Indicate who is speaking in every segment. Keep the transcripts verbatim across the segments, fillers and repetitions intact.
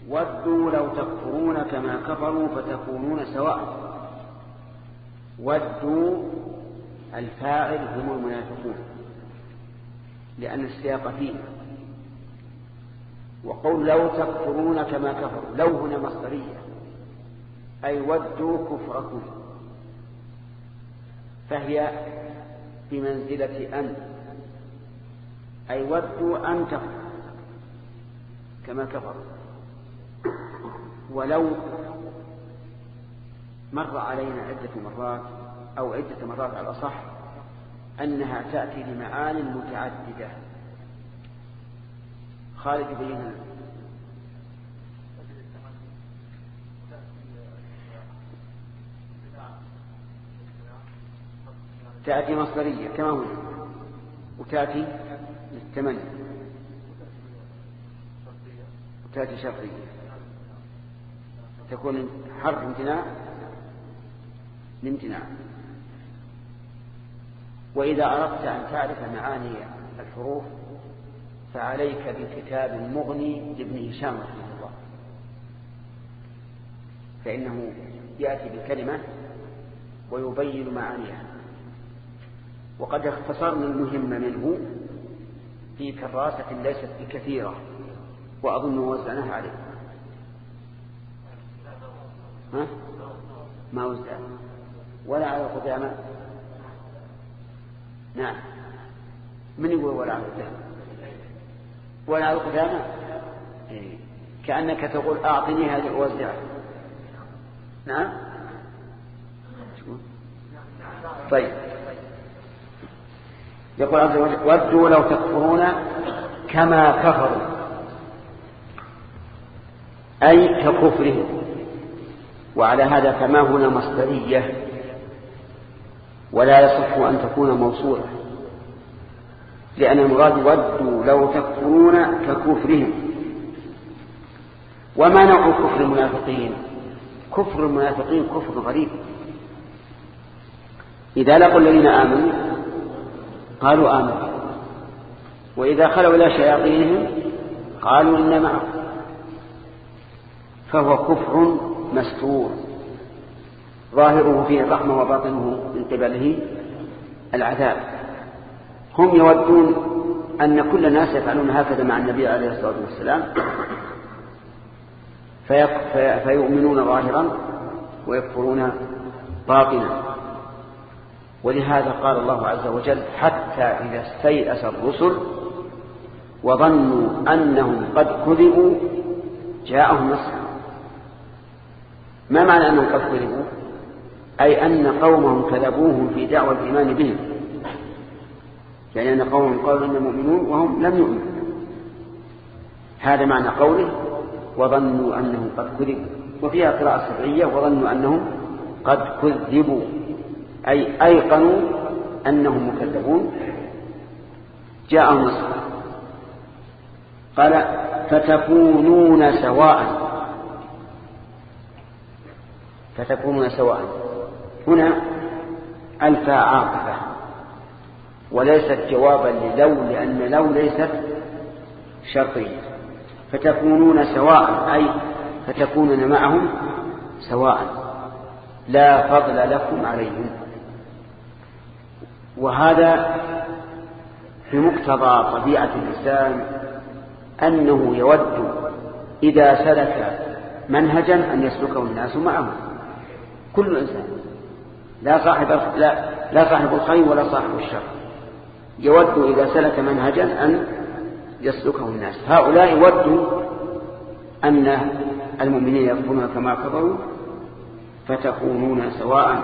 Speaker 1: ودوا لو تكفرون كما كفروا فتكونون سواء. ودوا الفاعل هم المنافقون لأن السياق فيه. وقول لو تكفرون كما كفروا، لو هنا مصدرية أي ودوا كفركم، فهي بمنزلة أن، أي ودوا أن تكفروا كما كفروا. ولو مر علينا عدة مرات أو عدة مرات على الأصح أنها تأتي لمعان متعددة. خالد بينها. تأتي مصدرية كما هنا، وتأتي للتمني، وتأتي شرطية، تكون حرف امتناع لامتناع. وإذا أردت أن تعرف معاني الحروف فعليك بكتاب المغني لابن هشام رحمه الله، فإنه يأتي بالكلمة ويبين معانيها. وقد اختصرنا المهم منه في كراسة ليست بكثيرة، وأظن وزعناها عليه. ها؟ ما وزع ولا على القدامى. نعم، من يقول ولا على القدامى؟ ولا على القدامى؟ إيه. كأنك تقول أعطني هذه أوزعها. نعم. طيب، يقول عز وجل ودوا لو تكفرون كما كفروا، أي ككفرهم. وعلى هذا فما هنا مصدرية ولا يصح أن تكون موصولة، لأن المراد ودوا لو تكفرون ككفرهم. وما نوع كفر المنافقين؟ كفر المنافقين كفر غريب. إذا لقوا الذين آمنوا قالوا آمنوا، وإذا خلوا إلى شياطينهم قالوا إنا معكم، فهو كفر مستور ظاهره فيه الرحمة وباطنه من قبله العذاب. هم يودون أن كل الناس يفعلون هكذا مع النبي عليه الصلاة والسلام، فيؤمنون ظاهرا ويكفرون باطنا. ولهذا قال الله عز وجل حتى إذا استيأس الرسل وظنوا أنهم قد كذبوا جاءهم نصرنا. ما معنى أنهم قد كذبوا؟ أي أن قومهم كذبوهم في دعوى الإيمان بهم، يعني أن قومهم قالوا إنهم مؤمنون وهم لم يؤمنوا. هذا معنى قوله وظنوا أنهم قد كذبوا. وفيها قراءة سبعية وظنوا أنهم قد كذبوا، أي أيقنوا أنهم مكذبون جاءهم نصر. قال فتكونون سواء. فتكونون سواء هنا ألف عاطفة وليست جوابا للو، لأن لو ليست شرطية. فتكونون سواء أي فتكونون معهم سواء لا فضل لكم عليهم. وهذا في مقتضى طبيعة الإنسان أنه يود إذا سلك منهجا أن يسلكه الناس معه. كل إنسان لا صاحب لا, لا صاحب الخير ولا صاحب الشر يود إذا سلك منهجا أن يسلكه الناس. هؤلاء ودوا أن المؤمنين يكفرون كما كفروا فتكونون سواء.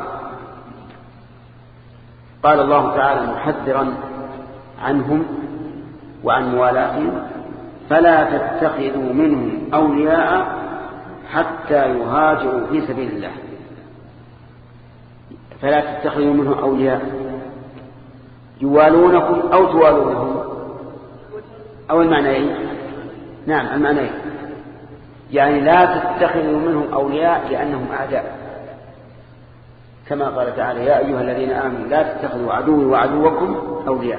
Speaker 1: قال الله تعالى محذرا عنهم وعن موالاتهم فلا تتخذوا منهم أولياء حتى يهاجروا في سبيل الله. فلا تتخذوا منهم أولياء يوالونكم أو توالونهم أو المعنيين. نعم المعنيين، يعني لا تتخذوا منهم أولياء لأنهم أعداء، كما قال تعالى يا أيها الذين آمنوا لا تتخذوا عدوي وعدوكم أولياء.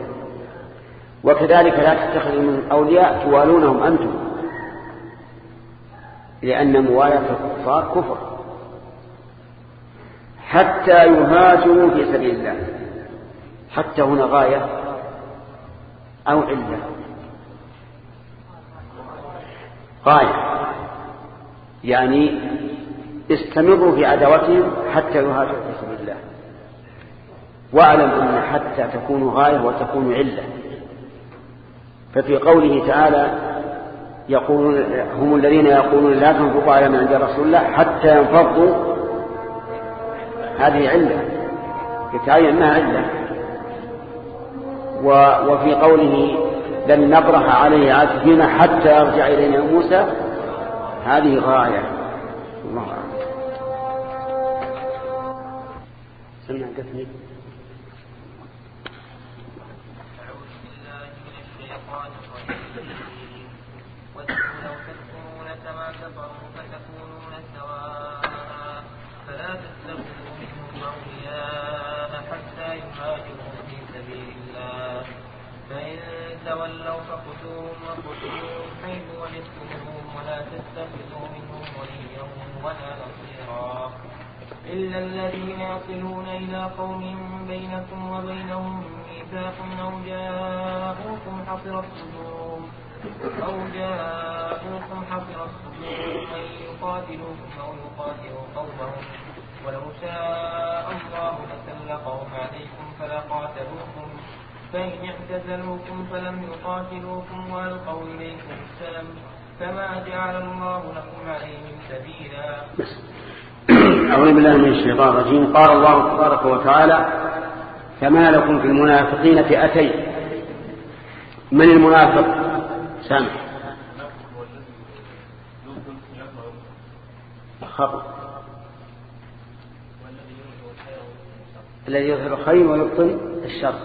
Speaker 1: وكذلك لا تتخذوا منهم أولياء توالونهم أنتم، لأن موالاة الكفار كفر. حتى يهاجروا في سبيل الله. حتى هنا غاية أو علة؟ غاية، يعني استمروا في عداوتهم حتى يهاجروا في سبيل الله. واعلم أن حتى تكون غاية وتكون علة. ففي قوله تعالى يقولون هم الذين يقولون لا تنفقوا على من عند رسول الله حتى ينفضوا، هذه علة يتعين أنها علة. وفي قوله لن نبرح عليه عاكفين حتى يرجع إلينا موسى، هذه غاية. الله أعلم. سمع قسمي.
Speaker 2: تولوا فخذوهم وخذوهم حيث وجدتموهم ولا تتخذوا منهم وليا ولا نصيرا إلا الذين يصلون إلى قوم بينكم وبينهم ميثاق أو جاءوكم حصرت صدورهم أو جاءوكم حصرت صدورهم أن يقاتلوكم أو يقاتلوا قومهم ولو شاء الله لسلطهم عليكم فلقاتلوكم فإن اعتزلوكم فلم يقاتلوكم وألقوا إليكم السلام فما جعل الله لكم عليهم سبيلا.
Speaker 1: أعوذ بالله من الشيطان الرجيم. قال الله تبارك وتعالى فما لكم في المنافقين فئتين. من المنافق؟ سامح خطأ. الذي يظهر الخير ويبطن الشر،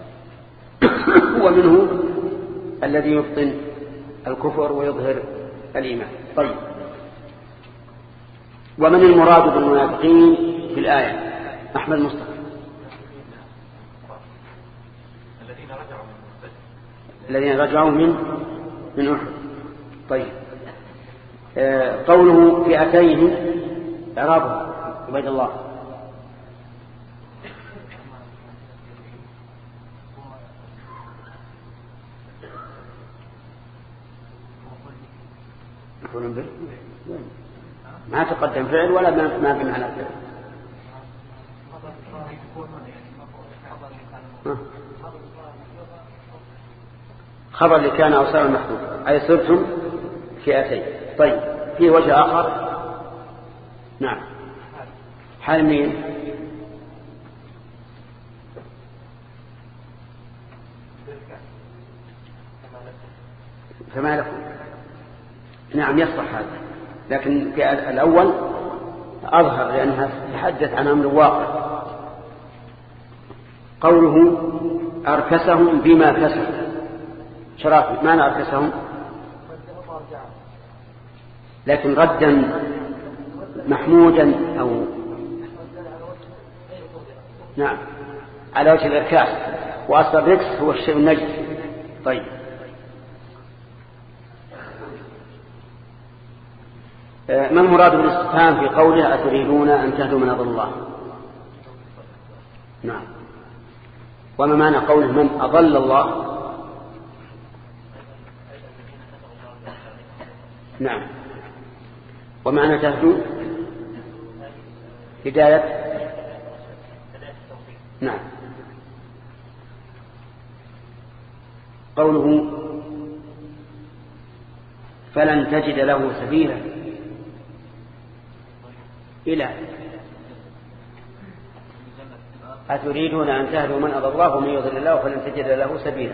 Speaker 1: ومنه الذي يبطن الكفر ويظهر الإيمان. طيب، ومن المراد بالمنافقين في الآية؟ أحمد مصطفى. الذين رجعوا من من أحد. طيب، آه قوله فئتين إعرابه عبيد الله. ما تقدم فعل ولا ما بمعنى فعل. خبر لكان أو صار المحذوف أي صرتم فئتين. طيب، في وجه آخر. نعم، حال مين؟ فما لكم. نعم يصح هذا، لكن في الأول أظهر لأنها تحدث عن أمر واقع. قوله أركسهم بما كسبوا. شرافي معنى أركسهم؟ لكن ردا محمودا أو نعم على وجه الإركاس، وأصل الركس هو الشيء النجس. طيب، ما المراد بالاستفهام في قوله أتريدون أن تهدوا من أضل الله؟ نعم، وما معنى قوله من أضل الله؟ نعم، ومعنى تهدوا هداية. نعم، قوله فلن تجد له سبيلا إلى أتريدون أن تهدوا من أضل الله ومن يضل الله فلن تجد له سبيلا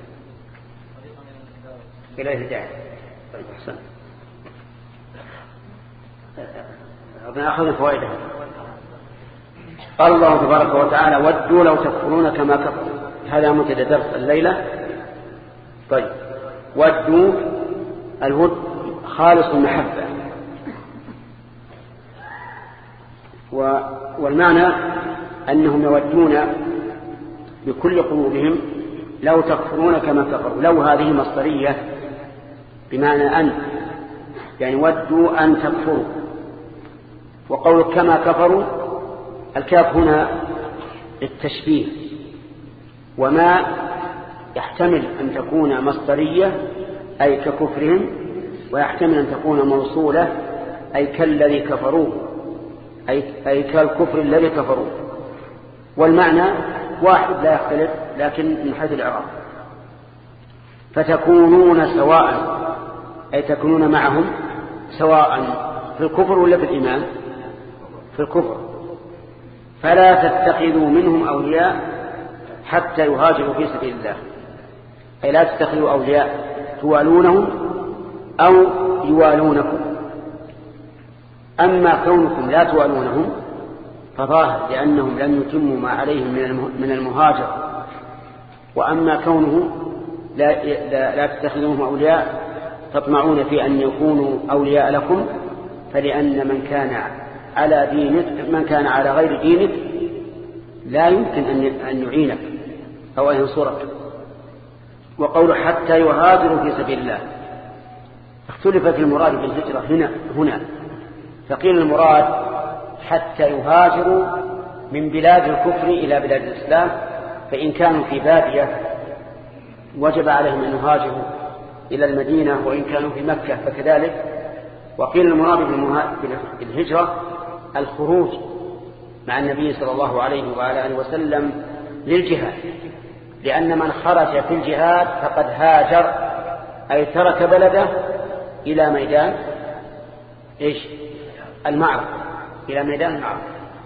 Speaker 1: إلى الهداية. طيب، أحسن. أخذ فوائده. قال الله تبارك وتعالى ودوا لو تكفرون كما كفروا. هذا منتدى درس الليلة. طيب، ودوا الود خالص المحبة، والمعنى أنهم يودون بكل قلوبهم لو تكفرون كما كفروا. لو هذه مصدرية بمعنى أن، يعني ودوا أن تكفروا. وقول كما كفروا الكاف هنا للتشبيه، وما يحتمل أن تكون مصدرية أي ككفرهم، ويحتمل أن تكون موصولة أي كالذي كفروه أي, أي كالكفر الذي كفروه. والمعنى واحد لا يختلف لكن من حيث الإعراب. فتكونون سواء أي تكونون معهم سواء في الكفر ولا في الإيمان؟ في الكفر. فلا تتخذوا منهم أولياء حتى يهاجروا في سبيل الله، أي لا تتخذوا أولياء توالونهم أو يوالونكم. أما كونكم لا توالونهم فظاهر لأنهم لم يتموا ما عليهم من المهاجر. وأما كونه لا, لا, لا تتخذوهم أولياء تطمعون في أن يكونوا أولياء لكم، فلأن من كان على دينك من كان على غير دينك لا يمكن أن يعينك أو أن ينصرك. وقول حتى يهاجروا في سبيل الله اختلفت المراد بالهجرة هنا هنا فقيل المراد حتى يهاجروا من بلاد الكفر إلى بلاد الإسلام، فإن كانوا في بادية وجب عليهم أن يهاجروا إلى المدينة، وإن كانوا في مكة فكذلك. وقيل المراد بالهجرة الخروج مع النبي صلى الله عليه وعلى آله وسلم للجهاد، لأن من خرج في الجهاد فقد هاجر أي ترك بلده إلى ميدان إيش؟ المعركة، إلى ميدان المعركة.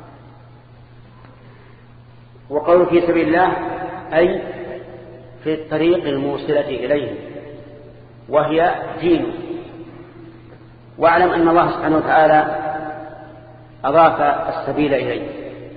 Speaker 1: وقول في سبيل الله أي في الطريق الموصلة إليه وهي دين. واعلم أن الله سبحانه وتعالى أضاف السبيل إليه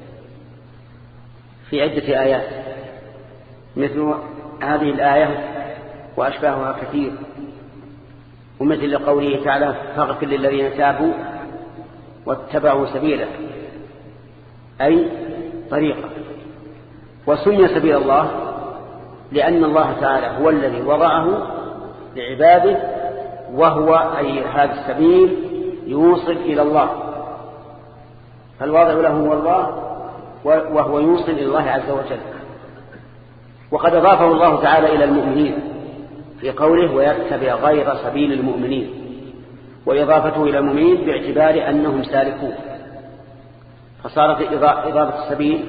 Speaker 1: في عدة آيات، مثل هذه الآية وأشباهها كثير، ومثل قوله تعالى فاغفر للذين تابوا واتبعوا سبيله أي طريقة. وسمي سبيل الله لأن الله تعالى هو الذي وضعه لعباده، وهو أي هذا السبيل يوصل إلى الله، فالواضع له هو الله وهو يوصل إلى الله عز وجل. وقد أضافه الله تعالى إلى المؤمنين في قوله ويتبع غير سبيل المؤمنين، وإضافته إلى المؤمنين باعتبار أنهم سالكون، فصارت إضافة السبيل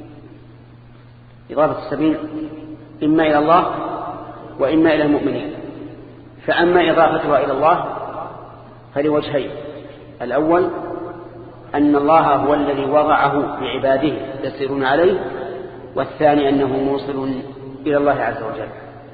Speaker 1: إضافة السبيل إما إلى الله وإما إلى المؤمنين. فأما إضافتها إلى الله فلوجهين: الأول أن الله هو الذي وضعه لعباده يسيرون عليه، والثاني أنه موصل إلى الله عز وجل.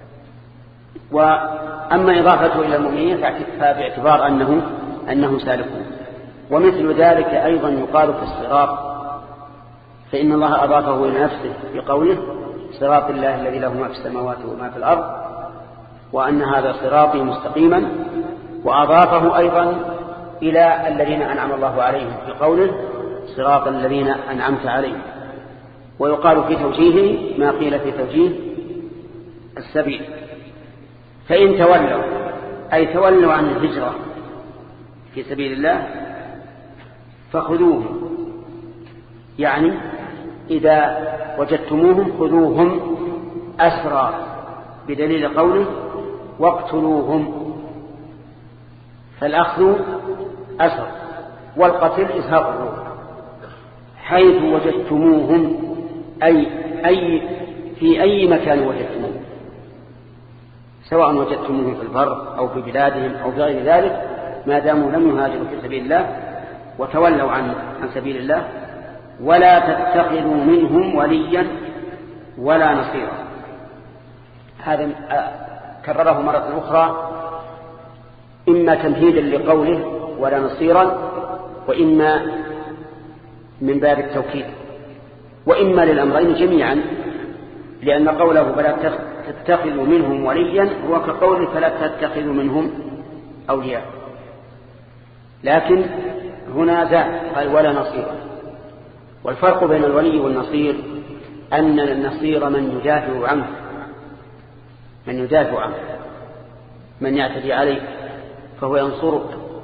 Speaker 1: وأما إضافته إلى المؤمنين فباعتبار أنه أنهم سالكون. ومثل ذلك أيضا يقال في الصراط، فإن الله أضافه إلى نفسه بقوله صراط الله الذي له ما في السماوات وما في الأرض، وأن هذا صراطي مستقيما. وأضافه أيضا إلى الذين أنعم الله عليهم بقوله صراط الذين أنعمت عليهم. ويقال في توجيهه ما قيل في توجيه السبيل. فإن تولوا أي تولوا عن الهجرة في سبيل الله فخذوهم، يعني إذا وجدتموهم خذوهم أسرى، بدليل قوله واقتلوهم، فالأخذ أسر والقتل إزهاق الروح. حيث وجدتموهم أي, أي في أي مكان وجدتموهم، سواء وجدتموهم في البر أو في بلادهم أو في غير ذلك، ما داموا لم يهاجروا في سبيل الله وتولوا عن, عن سبيل الله. ولا تتخذوا منهم وليا ولا نصيرا. هذا كرره مرة أخرى، إما تمهيدا لقوله ولا نصيرا، وإما من باب التوكيد، وإما للأمرين جميعا، لأن قوله فلا تتخذوا منهم وليا هو كقوله فلا تتخذوا منهم أولياء، لكن هنا زاد قال ولا نصيرا. والفرق بين الولي والنصير أن النصير من يدافع عنه، من يدافع عنه من يعتدي عليك فهو ينصرك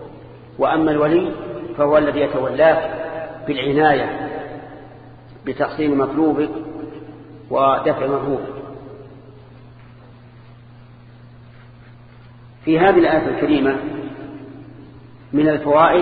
Speaker 1: وأما الولي فهو الذي يتولاك بالعناية بتحصيل مطلوبك ودفع مرهوبك. في هذه الآية الكريمة من الفوائد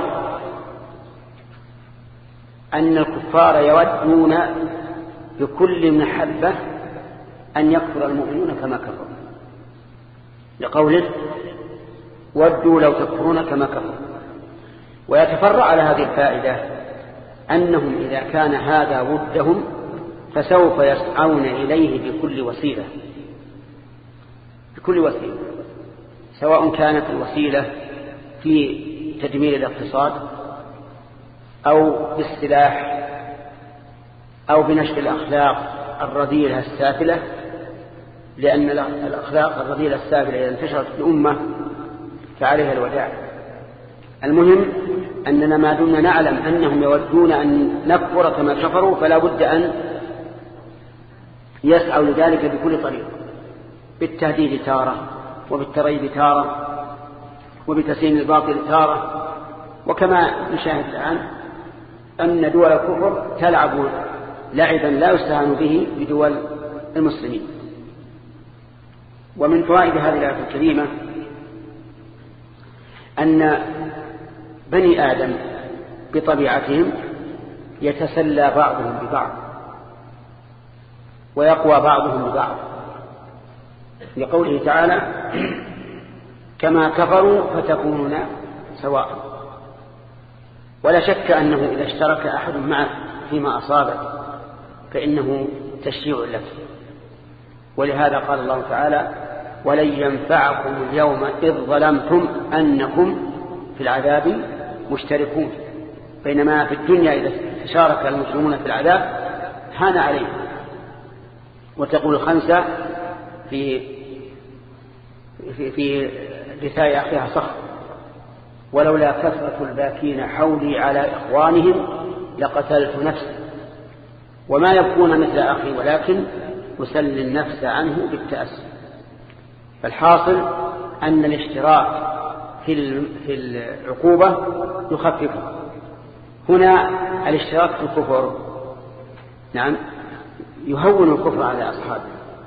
Speaker 1: أن الكفار يودون بكل محبة أن يكفر المؤمنون كما كفروا، لقوله ودوا لو تكفرون كما كفروا. ويتفرع على هذه الفائدة أنهم إذا كان هذا ودهم فسوف يسعون إليه بكل وسيلة بكل وسيلة سواء كانت الوسيلة في تدمير الاقتصاد أو بالسلاح أو بنشر الأخلاق الرذيلة السافلة، لأن الأخلاق الرذيلة السافلة إذا انتشرت في الأمة فعليها الوداع. المهم أننا ما دمنا نعلم أنهم يودون أن نكفر كما كفروا فلا بد أن يسعوا لذلك بكل طريق، بالتهديد تارة، وبالتريب تارة، وبتسليم الباطل تارة. وكما نشاهد الآن أن دول الكفر تلعب لعبا لا يستهان به بدول المسلمين. ومن فوائد هذه الآية الكريمة أن بني آدم بطبيعتهم يتسلى بعضهم ببعض ويقوى بعضهم ببعض، لقوله تعالى كما كفروا فتكونون سواء. ولا شك أنه إذا اشترك أحد معك فيما أصابك فإنه تشجيع لك. ولهذا قال الله تعالى ولن ينفعكم اليوم إذ ظلمتم أنكم في العذاب مشتركون. بينما في الدنيا إذا تشارك المسلمون في العذاب هان عليهم. وتقول الخنسة في في, في رثاء أخيها صخر ولولا كثرة الباكين حولي على إخوانهم لقتلت نفسي وما يبكون مثل أخي ولكن أسلي النفس عنه بالتأسي. فالحاصل أن الاشتراك في في العقوبة يخففه. هنا الاشتراك في الكفر نعم يهون الكفر على أصحابه.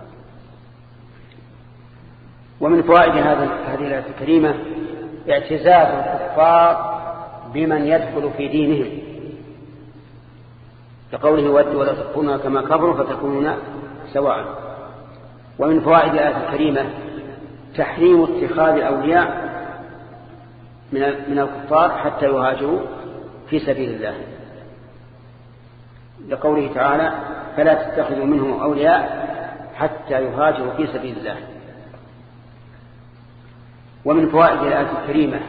Speaker 1: ومن فوائد هذه الآية الكريمة اعتزاز الكفار بمن يدخل في دينهم، كقوله ودوا ولا تكونوا كما كفروا فتكونون سواء. ومن فوائد الآية الكريمة تحريم اتخاذ الأولياء من الكفار حتى يهاجروا في سبيل الله، لقوله تعالى فلا تتخذوا منهم أولياء حتى يهاجروا في سبيل الله. ومن فوائد الآية الكريمة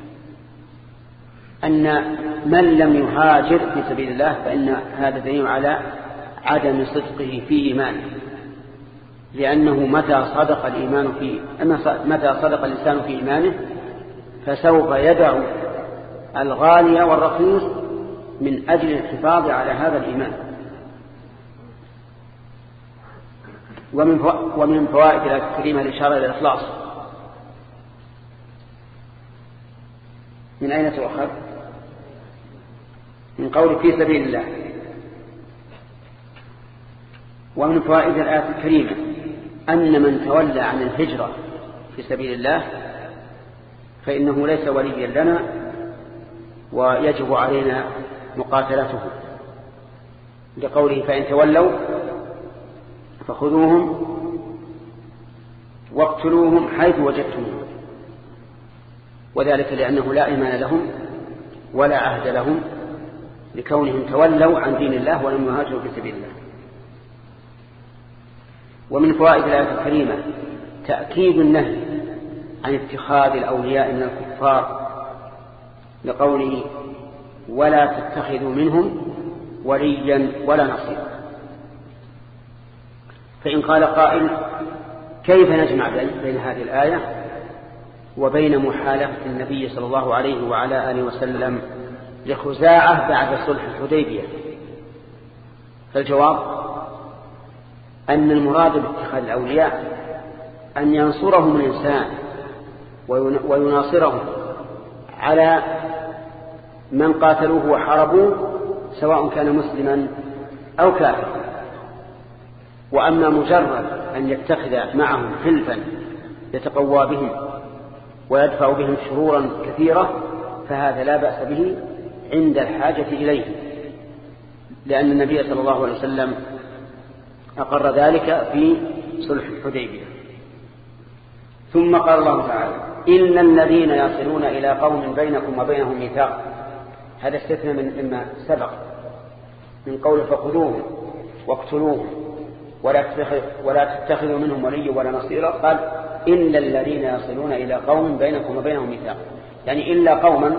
Speaker 1: أن من لم يهاجر في سبيل الله فإن هذا دليل على عدم صدقه في إيمانه، لأنه متى صدق الإيمان في متى صدق الإنسان في إيمانه فسوف يدع الغالي والرخيص من أجل الحفاظ على هذا الإيمان. ومن فوائد الآية الكريمة الإشارة إلى الإخلاص. من أين تؤخذ؟ من قول في سبيل الله. ومن فوائد الآية الكريمة أن من تولى عن الهجرة في سبيل الله فإنه ليس وليا لنا ويجب علينا مقاتلته، لقوله فإن تولوا فخذوهم واقتلوهم حيث وجدتموهم، وذلك لأنه لا إيمان لهم ولا عهد لهم لكونهم تولوا عن دين الله ولم يهاجروا في سبيل الله. ومن فوائد الآية الكريمة تأكيد النهي عن اتخاذ الأولياء من الكفار، لقوله ولا تتخذوا منهم وليا ولا نصيرا. فإن قال قائل كيف نجمع بين هذه الآية وبين محالفة النبي صلى الله عليه وعلى آله وسلم لخزاعة بعد صلح الحديبية؟ فالجواب أن المراد باتخاذ الأولياء أن ينصرهم الإنسان ويناصرهم على من قاتلوه وحاربوه سواء كان مسلما أو كافرا. وأما مجرد أن يتخذ معهم حلفا يتقوى بهم ويدفع بهم شرورا كثيرة فهذا لا بأس به عند الحاجة إليه، لأن النبي صلى الله عليه وسلم أقر ذلك في صلح الحديبية. ثم قال الله تعالى: إلا الذين يصلون إلى قوم بينكم وبينهم ميثاق. هذا استثنى من مما سبق من قول فخذوهم واقتلوهم ولا تتخذوا منهم ولي ولا نصيرا. قال: إلا الذين يصلون إلى قوم بينكم وبينهم ميثاق، يعني إلا قوما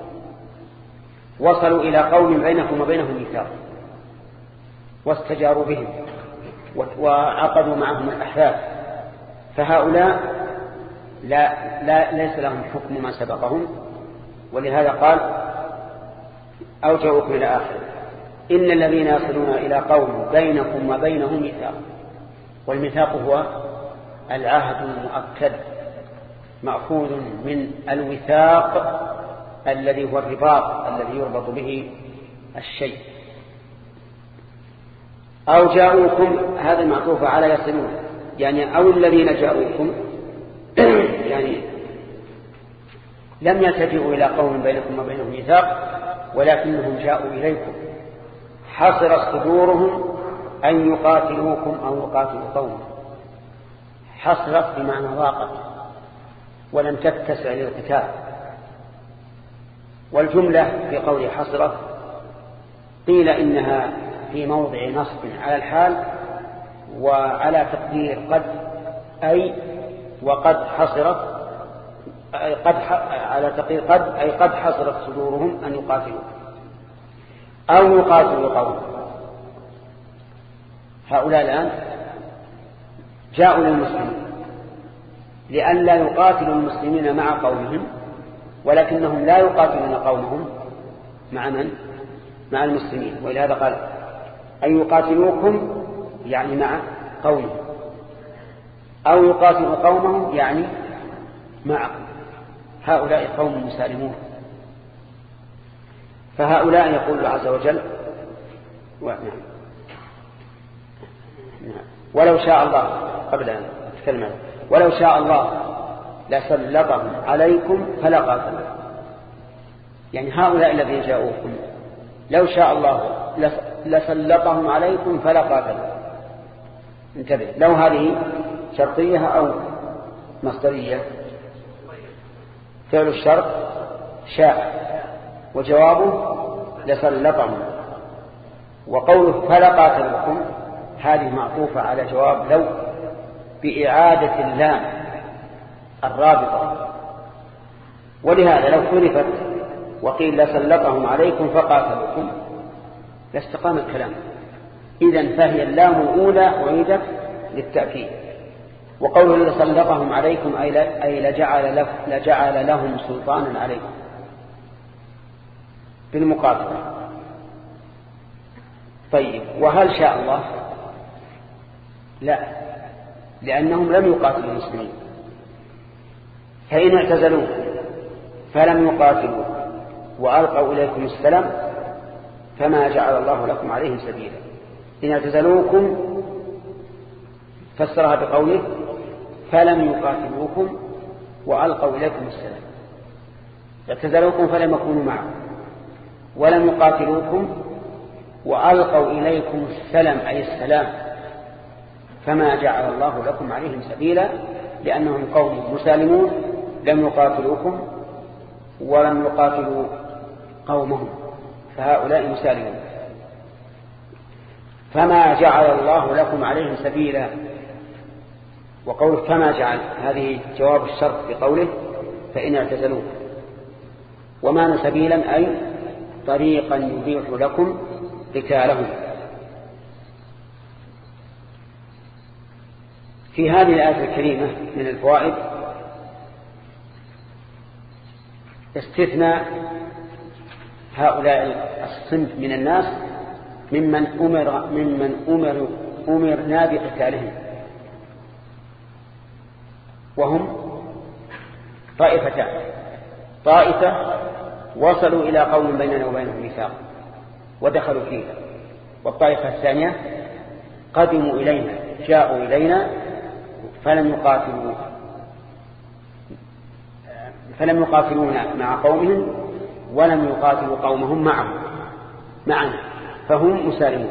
Speaker 1: وصلوا إلى قوم بينكم وبينهم ميثاق واستجاروا بهم وعقدوا معهم الأحلال، فهؤلاء لا, لا ليس لهم حكم ما سبقهم. ولهذا قال: أوجهكم إلى آخر إن الذين يصلون إلى قوم بينكم وبينهم ميثاق. والميثاق هو العهد المؤكد مأخوذ من الوثاق الذي هو الرباط الذي يربط به الشيء. أو جاءوكم، هذا معطوف على يصلون، يعني أو الذين جاءوكم يعني لم يلتجئوا إلى قوم بينكم وبينهم ميثاق ولكنهم جاءوا إليكم، حصرت صدورهم أن يقاتلوكم أو يقاتلوا قوم. حصرت بمعنى ضاقت ولم تتسع للقتال. والجملة في قول حصرت قيل إنها في موضع نصب على الحال وعلى تقدير قد، أي وقد حصرت، أي قد على تقدير قد أي قد حصرت صدورهم أن يقاتلوا أو يقاتلوا قوم. هؤلاء الآن جاءوا للمسلمين لئلا يقاتلوا المسلمين مع قومهم، ولكنهم لا يقاتلون قومهم مع من؟ مع المسلمين. ولهذا قال: أن يقاتلوكم يعني مع قومهم، أو يقاتلوا قومهم يعني معكم. هؤلاء قوم مسالمون. فهؤلاء يقول الله عز وجل: نعم ولو شاء الله، قبل أن أتكلم، ولو شاء الله لسلطهم عليكم فلقاتلوا. يعني هؤلاء الذين جاءوكم لو شاء الله لسلطهم عليكم فلقاتلوا. انتبه، لو هذه شرطية أو مصدرية. فعل الشرط شاء وجوابه لسلطهم، وقوله فلقاتلوكم هذه معطوفة على جواب لو بإعادة اللام الرابطة. ولهذا لو خلفت وقيل لسلطهم عليكم فقاتلوكم لاستقام الكلام. إذن فهي اللام الأولى أعيدت للتأكيد. وقوله لسلطهم عليكم أي لجعل, لجعل لهم سلطانا عليكم بالمقاتلة. طيب، وهل شاء الله؟ لا، لأنهم لم يقاتلوا المسلمين. فإن اعتزلوكم فلم يقاتلوا وألقوا إليكم السلام فما جعل الله لكم عليهم سبيلا. إن اعتزلوكم فسرها بقوله فلم يقاتلوكم وألقوا إليكم السلام. اعتزلوكم فلم يكونوا معكم، ولم يقاتلوكم وألقوا إليكم السلام أي السلام، فما جعل الله لكم عليهم سبيلا، لأنهم قوم مسالمون لم يقاتلوكم ولم يقاتلوا قومهم، فهؤلاء مسالمون. فما جعل الله لكم عليهم سبيلا. وقوله فما جعل هذه جواب الشرط بقوله فإن اعتزلوه. وما سبيلا أي طريقا يبيح لكم قتالهم. في هذه الآية الكريمة من الفوائد استثناء هؤلاء الصنف من الناس ممن أمر ممن أمر أمرنا بقتالهم، وهم طائفتان: طائفة وصلوا إلى قوم بيننا وبينهم ميثاق ودخلوا فيه. والطائفة الثانية قدموا إلينا جاءوا إلينا فلم يقاتلوا فلم يقاتلونا مع قومهم ولم يقاتلوا قومهم معهم معنا فهم مسالمون.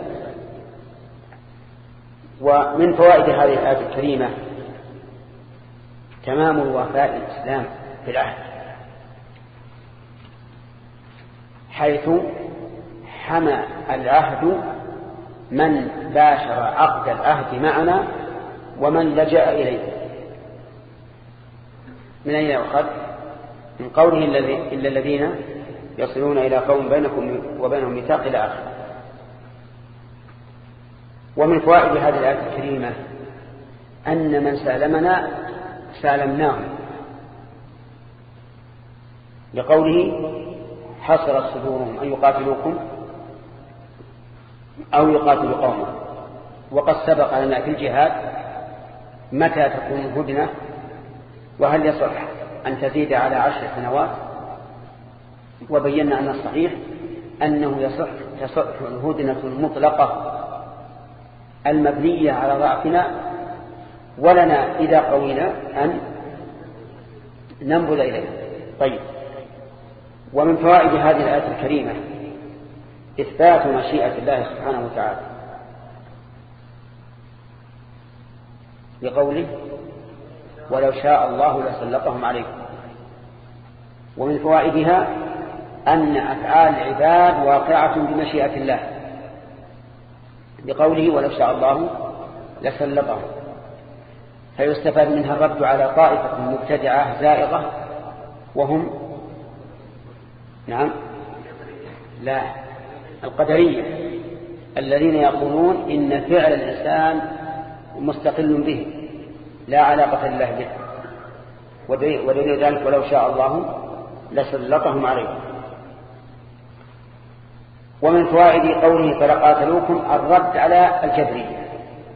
Speaker 1: ومن فوائد هذه الآية الكريمة تمام الوفاء الإسلام في العهد، حيث حمى العهد من باشر عقد العهد معنا ومن لجأ إليه. من أين يؤخذ؟ من قوله إلا الذين يصلون إلى قوم بينكم وبينهم ميثاق إلى آخره. ومن فوائد هذه الآية الكريمة أن من سالمنا سالمناه، لقوله حصرت صدورهم أن يقاتلوكم أو يقاتلوا قومهم. وقد سبق لنا في الجهاد متى تكون الهدنة وهل يصح أن تزيد على عشر سنوات، وبينا أن الصحيح أنه يصح تصح الهدنة المطلقة المبنية على ضعفنا، ولنا إذا قوينا أن ننبذ إليه. طيب، ومن فوائد هذه الآية الكريمة إثبات مشيئة الله سبحانه وتعالى بقوله ولو شاء الله لسلطهم عليكم. ومن فوائدها أن أفعال العباد واقعة بمشيئة الله بقوله ولو شاء الله لسلطهم، فيستفاد منها الرد على طائفة مبتدعة زائغة وهم نعم لا القدرية الذين يقولون إن فعل الإنسان مستقل به لا علاقة لله به، ودليل ذلك ولو شاء الله لسلطهم عليكم. ومن فوائد قوله فلقاتلوكم الرد على الجبرية،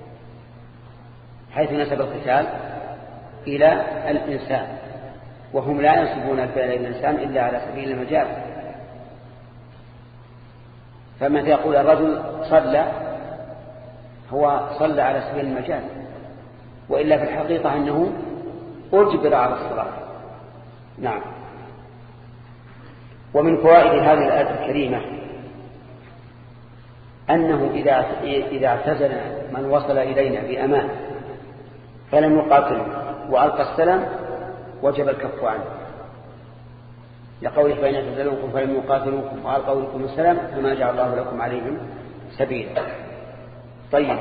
Speaker 1: حيث نسب القتال إلى الإنسان وهم لا ينسبون الفعل إلى الإنسان إلا على سبيل المجال. فمتى يقول الرجل صلى هو صلى على سبيل المجال، وإلا في الحقيقة أنه أجبر على الصلاة. نعم. ومن فوائد هذه الآية الكريمة أنه إذا إذا اعتزل من وصل إلينا بأمان فلم يقاتله وألقى السلام وجب الكف عنه، لقوله فإن اعتزلوكم فلم يقاتلوكم وألقوا لكم السلام فما جعل الله لكم عليهم سبيلا. طيب،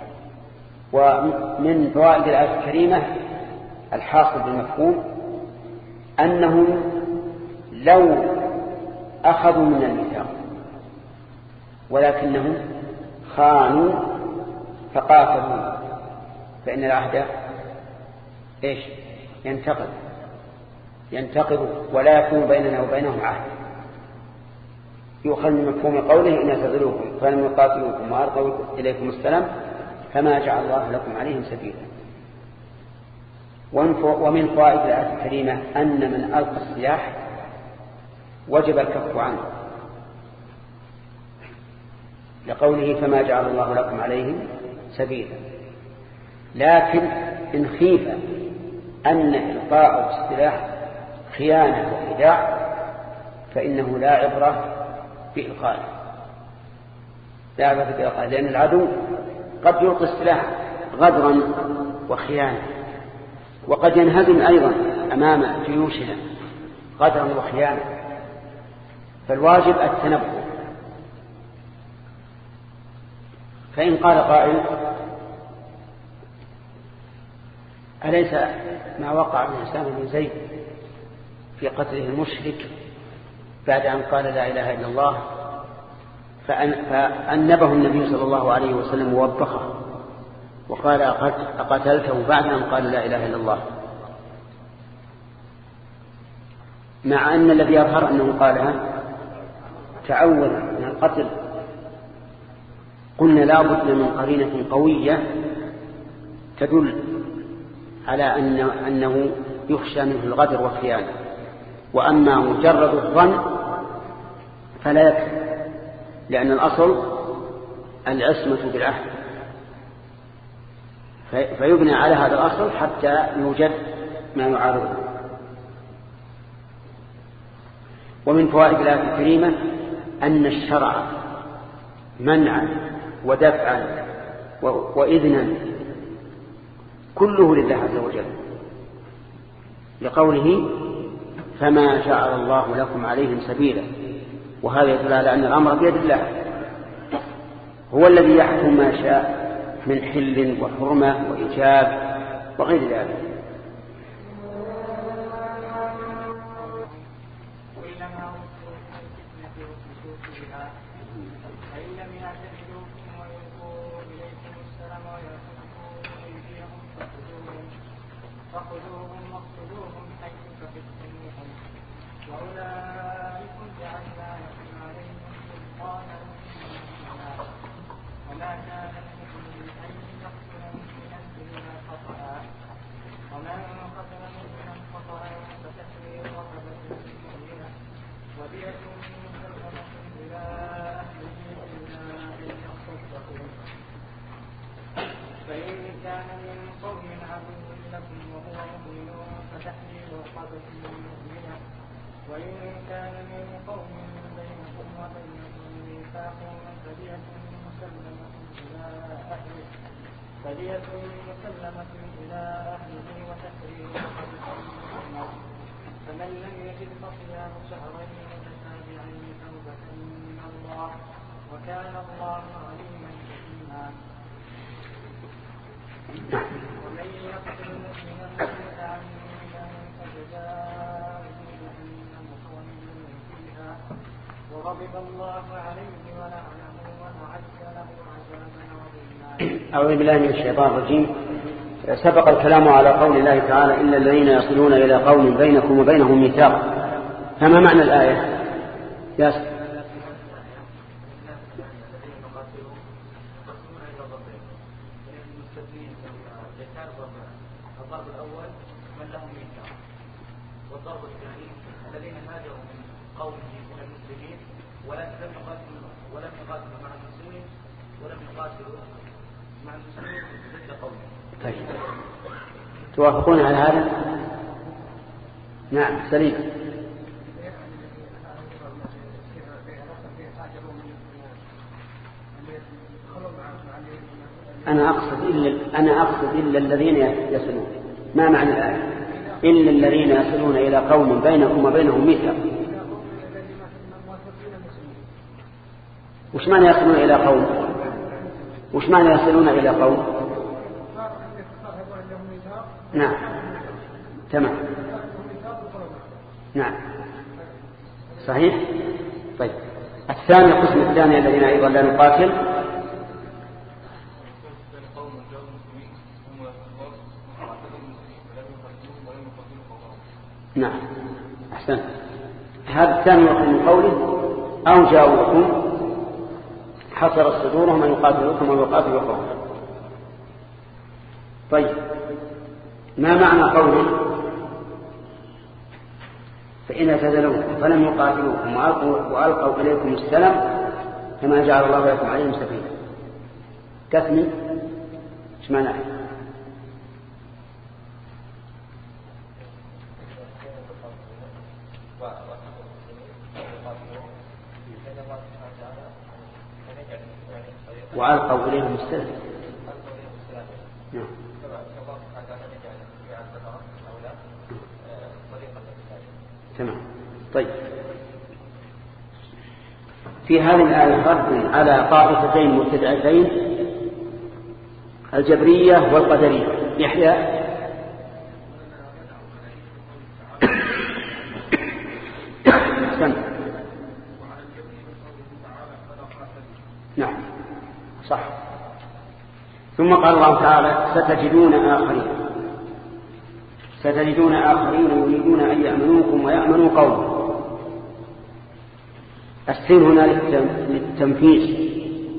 Speaker 1: ومن فوائد الآية الكريمة الحاصل بالمفهوم أنهم لو أخذوا من الميثاق ولكنهم خانوا فقاتلوا فإن العهد إيش ينتقض ينتقض ولا يكون بيننا وبينهم عهد. يؤخذ من مفهوم قوله إن اعتزلوكم فلم يقاتلوكم وألقوا إليكم السلام فما جعل الله لكم عليهم سبيلا. ومن فوائد الآية الكريمة أن من ألقى السلاح وجب الكف عنه، لقوله فما جعل الله لكم عليهم سبيلا. لكن إن خيف أن إلقاء السلاح خيانة وخداع فإنه لا عبرة بإلقائه لا عبرة بإلقائه لأن العدو قد يلقي السلاح غدرا وخيانة، وقد ينهزم أيضا أمام جيوشنا غدرا وخيانة، فالواجب التنبه. فإن قال قائل أليس ما وقع من أسامة بن زيد في قتله المشرك بعد أن قال لا إله إلا الله فأنبه النبي صلى الله عليه وسلم ووبخه وقال أقتلته بعد أن قال لا إله إلا الله، مع أن الذي يظهر أنه قالها تعود من القتل. قلنا لا بد من قرينة قوية تدل على أن أنه يخشى منه الغدر والخيانة، وأما مجرد الظن فلا يكفي، لأن الأصل العصمة بالعهد، فيبنى على هذا الأصل حتى يوجد ما يعارضه. ومن فوائد الآية الكريمة أن الشرع منعا ودفعا وإذنا كله لله عز وجل، لقوله فما جعل الله لكم عليهم سبيلا، وهذا يدل على أن الأمر بيد الله، هو الذي يحكم ما شاء من حل وحرمة وإيجاب وغير ذلك.
Speaker 3: فدية مسلمة إلى أهله وتحرير رقبة، فمن لم يجد فصيام شهرين متتابعين توبة من الله، وكان الله عليما حكيما. ومن يقتل مؤمنا متعمدا فجزاؤه جهنم خالدا فيها وغضب الله عليه ولعنه وأعد له عذابا عظيما.
Speaker 1: أعوذ بالله من الشيطان الرجيم. سبق الكلام على قول الله تعالى إلا الذين يصلون إلى قوم بينكم وبينهم ميثاق، فما معنى الآية؟ ياسر.
Speaker 4: الضرب الأول من لهم ميثاق، والضرب الثاني الذين هاجروا من قومهم من المسلمين ولم يقاتلوا ولم يقاتلوا مع المسلمين ولم يقاتلوا مع المسلمين ضد قومهم.
Speaker 1: طيب، توافقون على هذا؟ نعم سليم. أنا أقصد إلا أنا أقصد إلا الذين يصلون. ما معنى الآية؟ إلا الذين يصلون إلى قوم بينكم وبينهم ميثاق. وش معنى يصلون إلى قوم؟ وش معنى يصلون إلى قوم؟ نعم تمام نعم صحيح. طيب الثاني القسم الثاني الذين أيضا لا نقاتل. نعم أحسن. هذا الثاني من قوله أو جاءوكم حصرت صدورهم أن يقاتلوكم ويقاتلوا قوم. طيب ما معنى قوله فإن اعتزلوكم فلم يقاتلوكم وألقوا إليكم السلام كما جعل الله لكم عليهم سبيلا؟ كثم ايش معناه؟ وألقوا إليهم السلام. نعم. تمام. طيب في هذه الآية رد على طائفتين مبتدعتين الجبرية والقدرية. يحيى. نعم صح. ثم قال الله تعالى ستجدون آخرين ستجدون آخرين يريدون أن يأمنوكم ويأمنوا قومهم. السين هنا للتنفيذ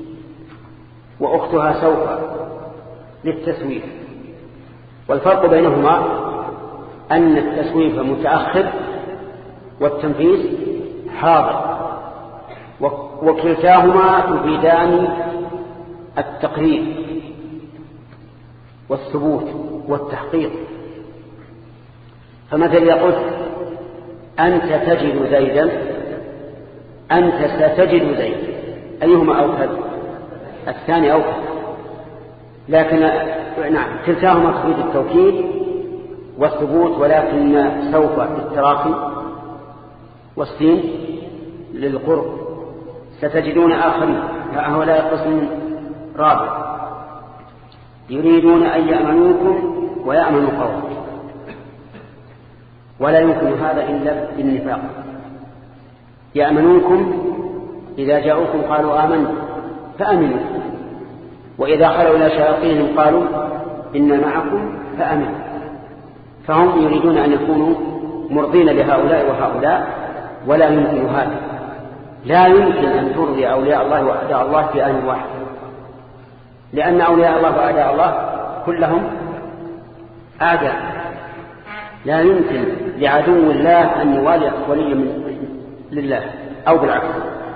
Speaker 1: وأختها سوف للتسويف، والفرق بينهما أن التسويف متأخر والتنفيذ حاضر. وكلتاهما تفيدان التقرير والثبوت والتحقيق. فمثلا إذا قلت أنت تجد زيدا، أنت ستجد زيدا، أيهما أوكد؟ الثاني أوكد. لكن نعم كلتاهما تفيد التوكيد والثبوت، ولكن سوف التراخي والسين للقرب. ستجدون آخرين، هؤلاء قسم رابع يريدون أن يأمنوكم ويأمنوا قومكم، ولا يمكن هذا إلا بالنفاق. يأمنوكم إذا جاءوكم قالوا آمنا فأمنوا، وإذا خلوا إلى شياطينهم قالوا إنا معكم فأمنوا. فهم يريدون أن يكونوا مرضين لهؤلاء وهؤلاء، ولا يمكن هذا. لا يمكن أن ترضي أولياء الله وأعداء الله في آن واحد، لأن أولياء الله وأعداء الله كلهم أعداء. لا يمكن لعدو الله أن يوالي ولي من لله أو بالعكس.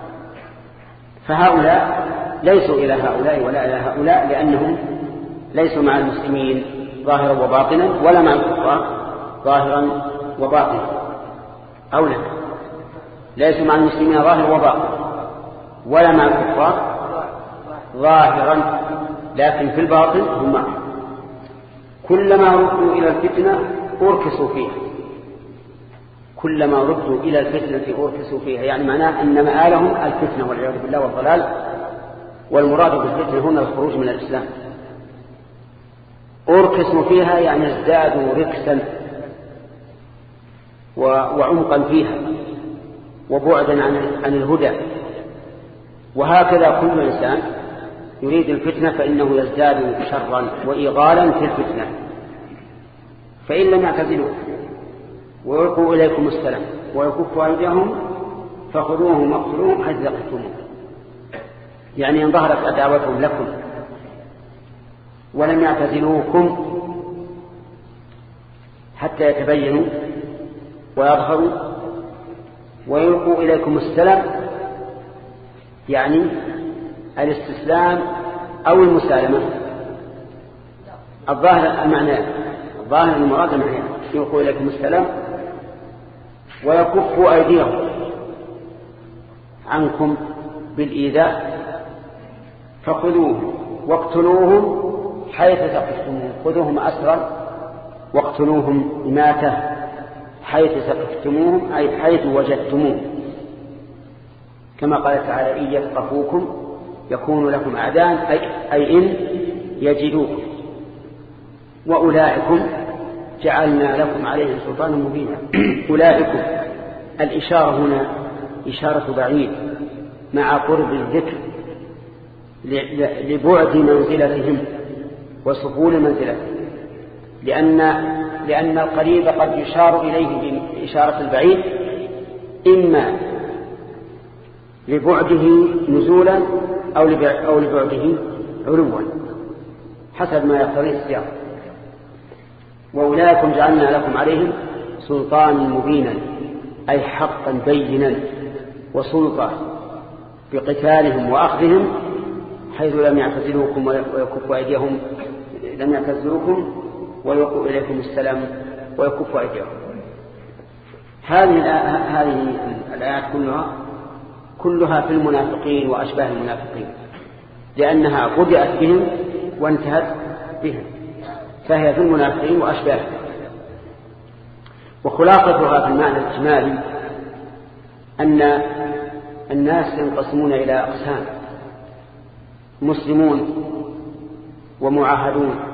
Speaker 1: فهؤلاء ليسوا إلى هؤلاء ولا إلى هؤلاء، لأنهم ليسوا مع المسلمين ظاهرا وباطنا، ولا مع الكفار ظاهرا وباطنا. أو لا، ليسوا مع المسلمين ظاهرا وباطنا، ولا مع الكفار ظاهرا، لكن في الباطن هم معهم. كلما ردوا إلى الفتنة أركسوا فيها، كلما ردوا إلى الفتنة أركسوا فيها، يعني معناه أن مآلهم الفتنة والعياذ بالله والضلال، والمراد بالفتنة هنا الخروج من الإسلام. أركسوا فيها يعني ازدادوا ركسا وعمقا فيها وبعدا عن عن الهدى. وهكذا كل إنسان يريد الفتنة فإنه يزداد شرا وإيغالا في الفتنة. فإن لم يعتزلوا ويلقوا إليكم السلام ويكفوا أيديهم فخذوهم واقتلوهم حيث ثقفتموهم، يعني إن ظهرت عداوتهم لكم ولم يعتزلوكم حتى يتبينوا ويظهروا ويلقوا إليكم السلام، يعني الاستسلام أو المسالمة. الظاهر المعنى الظاهر المراد المعنى يلقوا إليكم السلام ويكفوا أيديهم عنكم بالإيذاء فخذوهم واقتلوهم حيث ثقفتموهم. خذوهم أسرا واقتلوهم إماتة حيث ثقفتموهم، أي حيث وجدتموهم، كما قال تعالى إن يثقفوكم يكونوا لكم أعداء، أي, أي إن يجدوكم. وأولئكم جعلنا لكم عليهم سلطانا مبينا. أولئكم الإشارة هنا إشارة بعيد مع قرب الذكر لبعد منزلتهم وسفول منزلتهم، لأن لأن القريب قد يشار إليه بإشارة البعيد إما لبعده نزولا أو لبعده علوا حسب ما يقتضيه السياق. وأولئكم جعلنا لكم عليهم سلطانا مبينا، أي حقا بينا وسلطة بقتالهم وأخذهم حيث لم يعتزلوكم ويكفوا أيديهم، لم يعتزلوكم ويلقوا إليكم السلام ويكفوا أيديهم. هذه هذه الآيات كلها كلها في المنافقين وأشباه المنافقين، لأنها بدأت بهم وانتهت بهم، فهي في المنافقين وأشباههم. وخلاصتها في المعنى الإجمالي أن الناس ينقسمون إلى أقسام: مسلمون ومعاهدون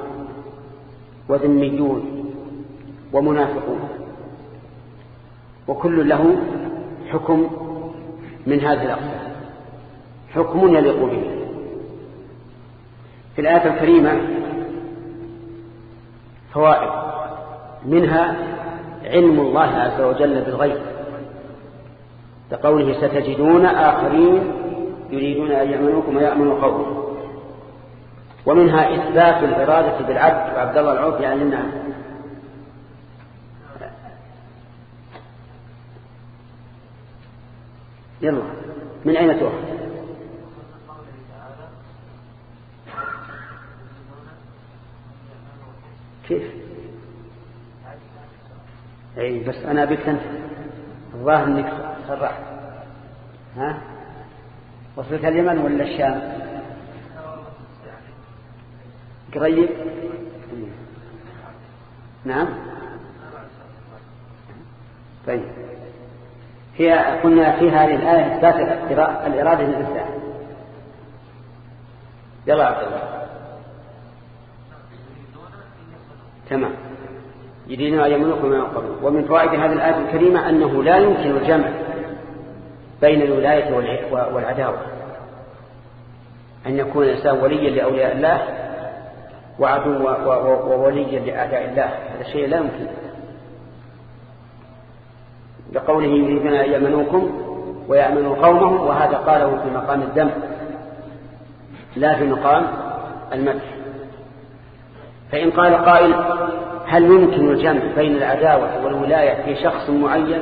Speaker 1: وذميون ومنافقون، وكل له حكم من هذه الأقسام، حكم يليق به. في الآية الكريمة فوائد، منها علم الله عز وجل بالغيب لقوله ستجدون آخرين يريدون أن يأمنوكم ويأمنوا قومهم. ومنها إثبات الإرادة بالعبد، وعبد الله العوف يعني النعم. يلا من أين تؤخذ؟ كيف؟ أي بس أنا بك أنت الظاهر أنك صرحت. ها؟ وصلت اليمن ولا الشام؟ قريب؟ نعم. طيب هي قلنا في هذه الآية إثبات الإرادة للإنسان. يلا عبد الله. تمام. يريدون أن يملكوا ما يقبلون. ومن فوائد هذه الآية الكريمة أنه لا يمكن الجمع بين الولاية والعداوة، أن يكون الإنسان وليا لأولياء الله وعدو ووليا لأعداء الله، هذا الشيء لا يمكن. لقوله يريدون أن يأمنوكم ويأمنوا قومهم، وهذا قاله في مقام الذم لا في مقام المدح. فإن قال قائل هل يمكن الجمع بين العداوة والولاية في شخص معين؟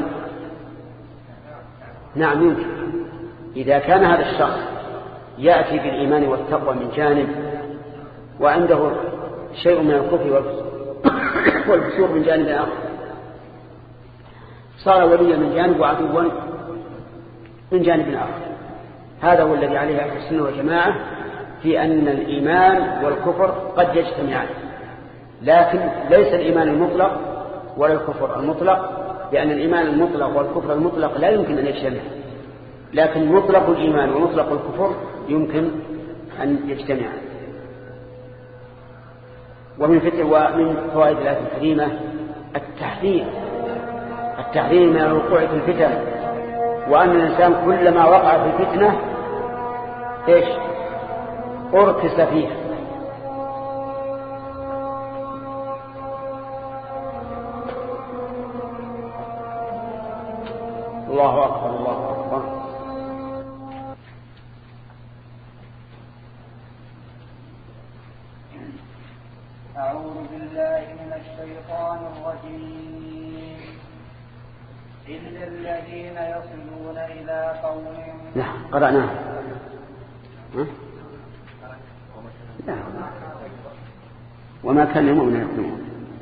Speaker 1: نعم يمكن، إذا كان هذا الشخص يأتي بالإيمان والتقوى من جانب وعنده شيء من الكفر والفسوق من جانب آخر، صار وليا من جانب وعدوا من جانب آخر. هذا هو الذي عليه أهل السنة والجماعة في أن الإيمان والكفر قد يجتمعان، لكن ليس الإيمان المطلق ولا الكفر المطلق، لأن الإيمان المطلق والكفر المطلق لا يمكن أن يجتمع، لكن مطلق الإيمان ومطلق الكفر يمكن أن يجتمع. ومن فتح ومن فوائد الآية الكريمة التحذير التحذير من الوقوع في الفتن، وأن الإنسان كلما وقع في فتنة إيش أركس فيه. الله أكبر الله أكبر.
Speaker 3: أعوذ بالله من الشيطان الرجيم. إلا الذين يصلون إلى قوم.
Speaker 1: نعم قرأناه. وما كان لمؤمن يقتلون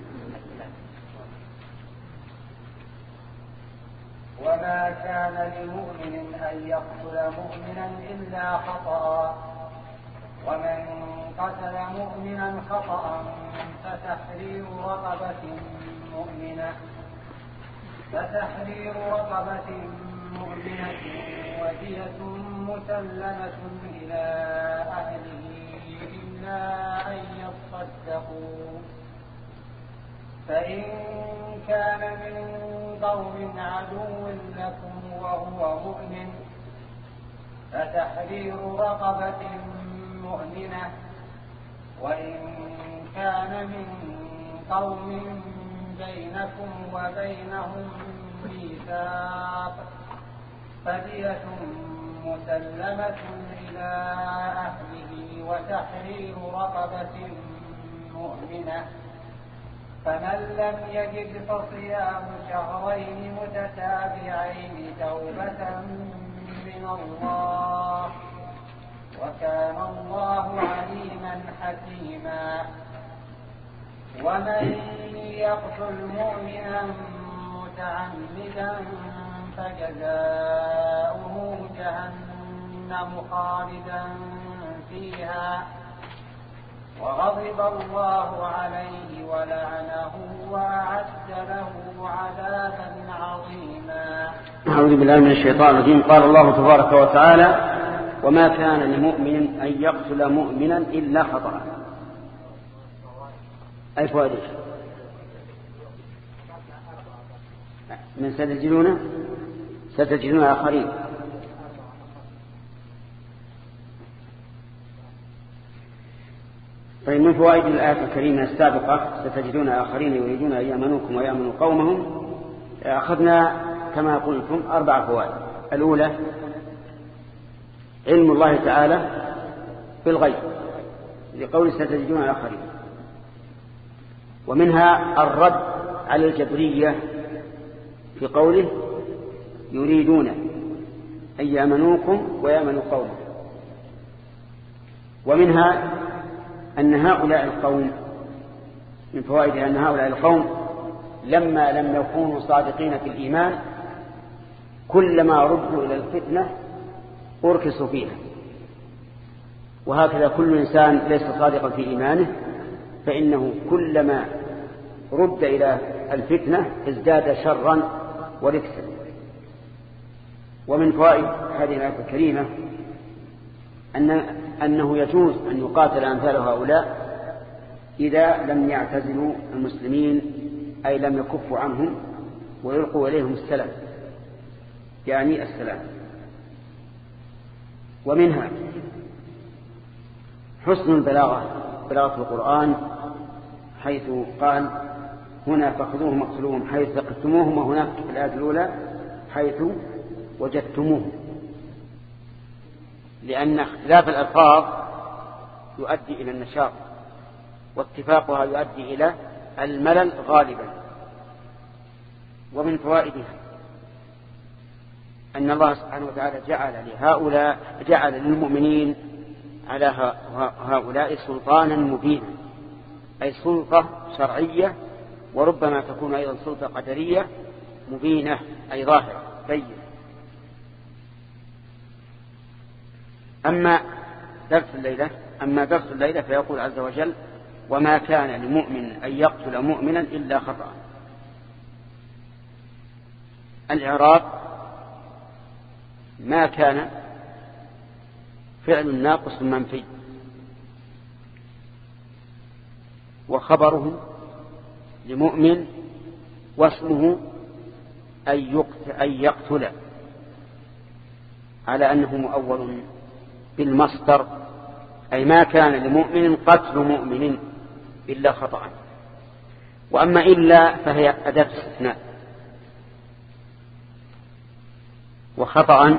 Speaker 3: وما كان لمؤمن أن يقتل مؤمنا إلا خطأ، ومن قتل مؤمنا خطأ فتحرير رقبة مؤمنة فتحرير رقبة مؤمنة ودية مسلمة إلى أهله إلا أن يصدقوا، فإن كان من قوم عدو لكم وهو مؤمن فتحرير رقبة مؤمنة، وإن كان من قوم بينكم وبينهم ميثاق فدية مسلمة إلى أهله وتحرير رقبة مؤمنة، فمن لم يجد فصيام شهرين متتابعين توبة من الله، وكان الله عليما حكيما. ومن يقتل مؤمنا متعمدا فجزاؤه جهنم خالدا فيها وغضب الله عليه ولعنه وأعد له عذابا عظيما.
Speaker 1: أعوذ بالله من الشيطان الرجيم. قال الله تبارك وتعالى وما كان لمؤمن أن يقتل مؤمنا إلا خطأ. أي فوائد من ستجدون ستجدون آخرين. طيب من فوائد الآية الكريمة السابقة ستجدون آخرين يريدون أن يأمنوكم ويأمنوا قومهم. أخذنا كما قلتم أربع فوائد. الأولى علم الله تعالى بالغيب لقول ستجدون آخرين، ومنها الرد على الجبرية في قوله يريدون أي يأمنوكم ويأمنوا قومكم. ومنها أن هؤلاء القوم من فوائد أن هؤلاء القوم لما لم يكونوا صادقين في الإيمان كلما ردوا إلى الفتنة أركسوا فيها. وهكذا كل إنسان ليس صادقا في إيمانه فإنه كلما رد إلى الفتنة ازداد شرا وركسا. ومن فوائد هذه الآية الكريمة أن أنه يجوز أن يقاتل أمثال هؤلاء إذا لم يعتزلوا المسلمين أي لم يكفوا عنهم ويلقوا إليهم السلام يعني السلام. ومنها حسن البلاغة بلاغة القرآن حيث قال هنا فخذوهم واقتلوهم حيث ثقفتموهم وهناك في الآية الأولى حيث وجدتموهم لأن اختلاف الألفاظ يؤدي إلى النشاط واتفاقها يؤدي إلى الملل غالبا. ومن فوائدها أن الله سبحانه وتعالى جعل لهؤلاء جعل للمؤمنين على هؤلاء سلطانا مبينا أي سلطة شرعية وربما تكون أيضا سلطة قدرية مبينة أي ظاهرة بينة. أما درس الليلة أما درس الليلة فيقول عز وجل وما كان لمؤمن أن يقتل مؤمنا إلا خطأ. الإعراب ما كان فعل ناقص منفي وخبره لمؤمن واسمه أن يقتل على أنه مؤول بالمصدر أي ما كان لمؤمن قتل مؤمن إلا خطأ. وأما إلا فهي أداة استثناء وخطأ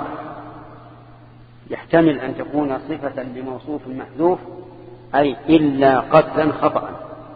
Speaker 1: يحتمل أن تكون صفة لموصوف محذوف أي إلا قتلا خطأ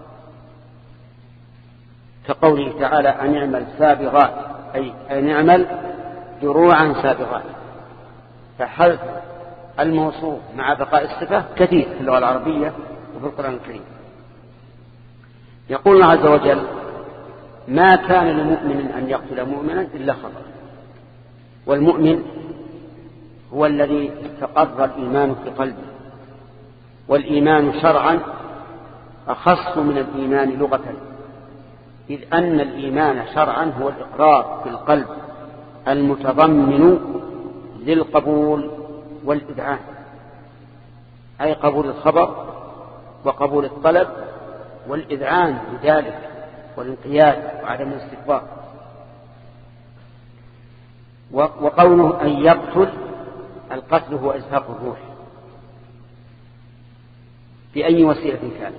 Speaker 1: كقوله تعالى أن يعمل سابغات أي أن يعمل دروعا سابغات. فحذف الموصوف مع بقاء الصفة كثير في اللغة العربية وفي القرآن الكريم. يقول الله عز وجل ما كان لمؤمن أن يقتل مؤمنا إلا خطأ. والمؤمن هو الذي استقر الإيمان في قلبه والإيمان شرعا أخص من الإيمان لغة إذ أن الإيمان شرعا هو الإقرار في القلب المتضمن للقبول والإذعان أي قبول الخبر وقبول الطلب والإذعان بذلك والانقياد وعدم الاستكبار. وقوله أن يقتل القتل هو إزهاق الروح بأي وسيلة كان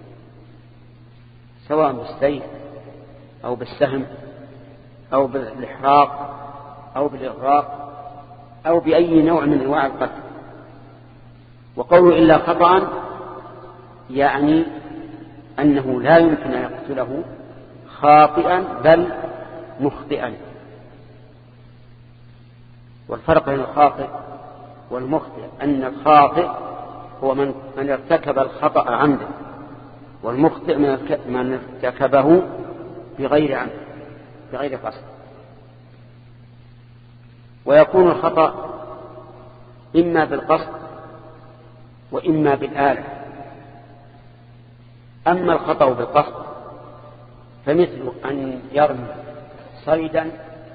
Speaker 1: سواء بالسيف أو بالسهم أو بالإحراق أو بالإغراق أو بأي نوع من أنواع القتل. وقوله إلا خطأ يعني أنه لا يمكن أن يقتله خاطئا بل مخطئا. والفرق بين الخاطئ والمخطئ أن الخاطئ هو من من ارتكب الخطأ عمدا والمخطئ من ارتكبه بغير عمد بغير قصد. ويكون الخطأ إما بالقصد وإما بالآلة. أما الخطأ بالقصد فمثل أن يرمي صيدا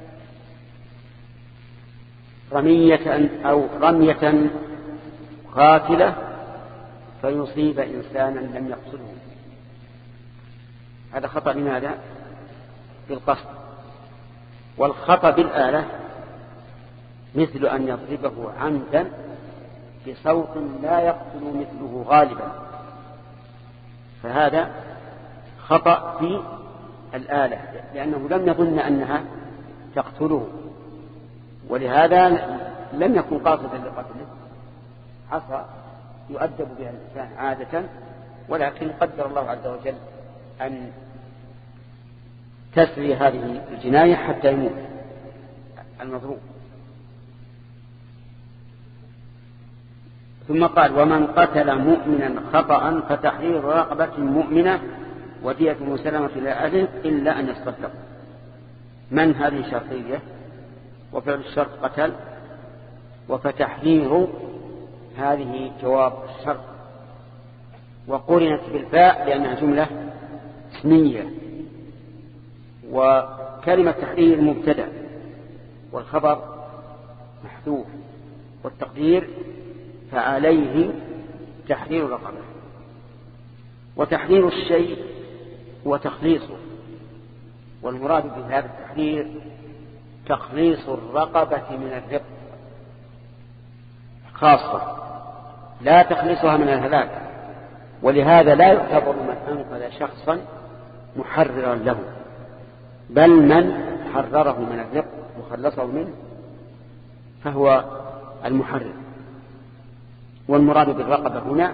Speaker 1: رمية أو رمية قاتلة فيصيب إنسانا لم يقصده. هذا خطأ لماذا؟ بالقصد. والخطأ بالآلة مثل أن يضربه عمدا بصوت لا يقتل مثله غالبا فهذا خطأ في الآلة لأنه لم يظن أنها تقتله ولهذا لم يكن قاصدا لقتله. عصى يؤدب بها الإنسان عادة ولكن قدر الله عز وجل أن تسري هذه الجناية حتى يموت المضروب. ثم قال ومن قتل مؤمنا خطأ فتحرير رقبة مؤمنة ودية مسلمة إلى أهله إلا أن يصدق. من هذه شرطية؟ وفعل الشرط قتل، وفتحرير هذه جواب الشرط، وقرنت بالفاء لأنها جملة اسمية، وكلمة تحرير مبتدأ والخبر محذوف، والتقدير فعليه تحرير رقبة. وتحرير الشيء وتخليصه، والمراد بهذا التحرير تخليص الرقبة من الرق خاصة، لا تخليصها من الهلاك. ولهذا لا يعتبر من أنقذ شخصا محررا له، بل من حرره من الرق وخلصه منه فهو المحرر. والمراد بالرقبة هنا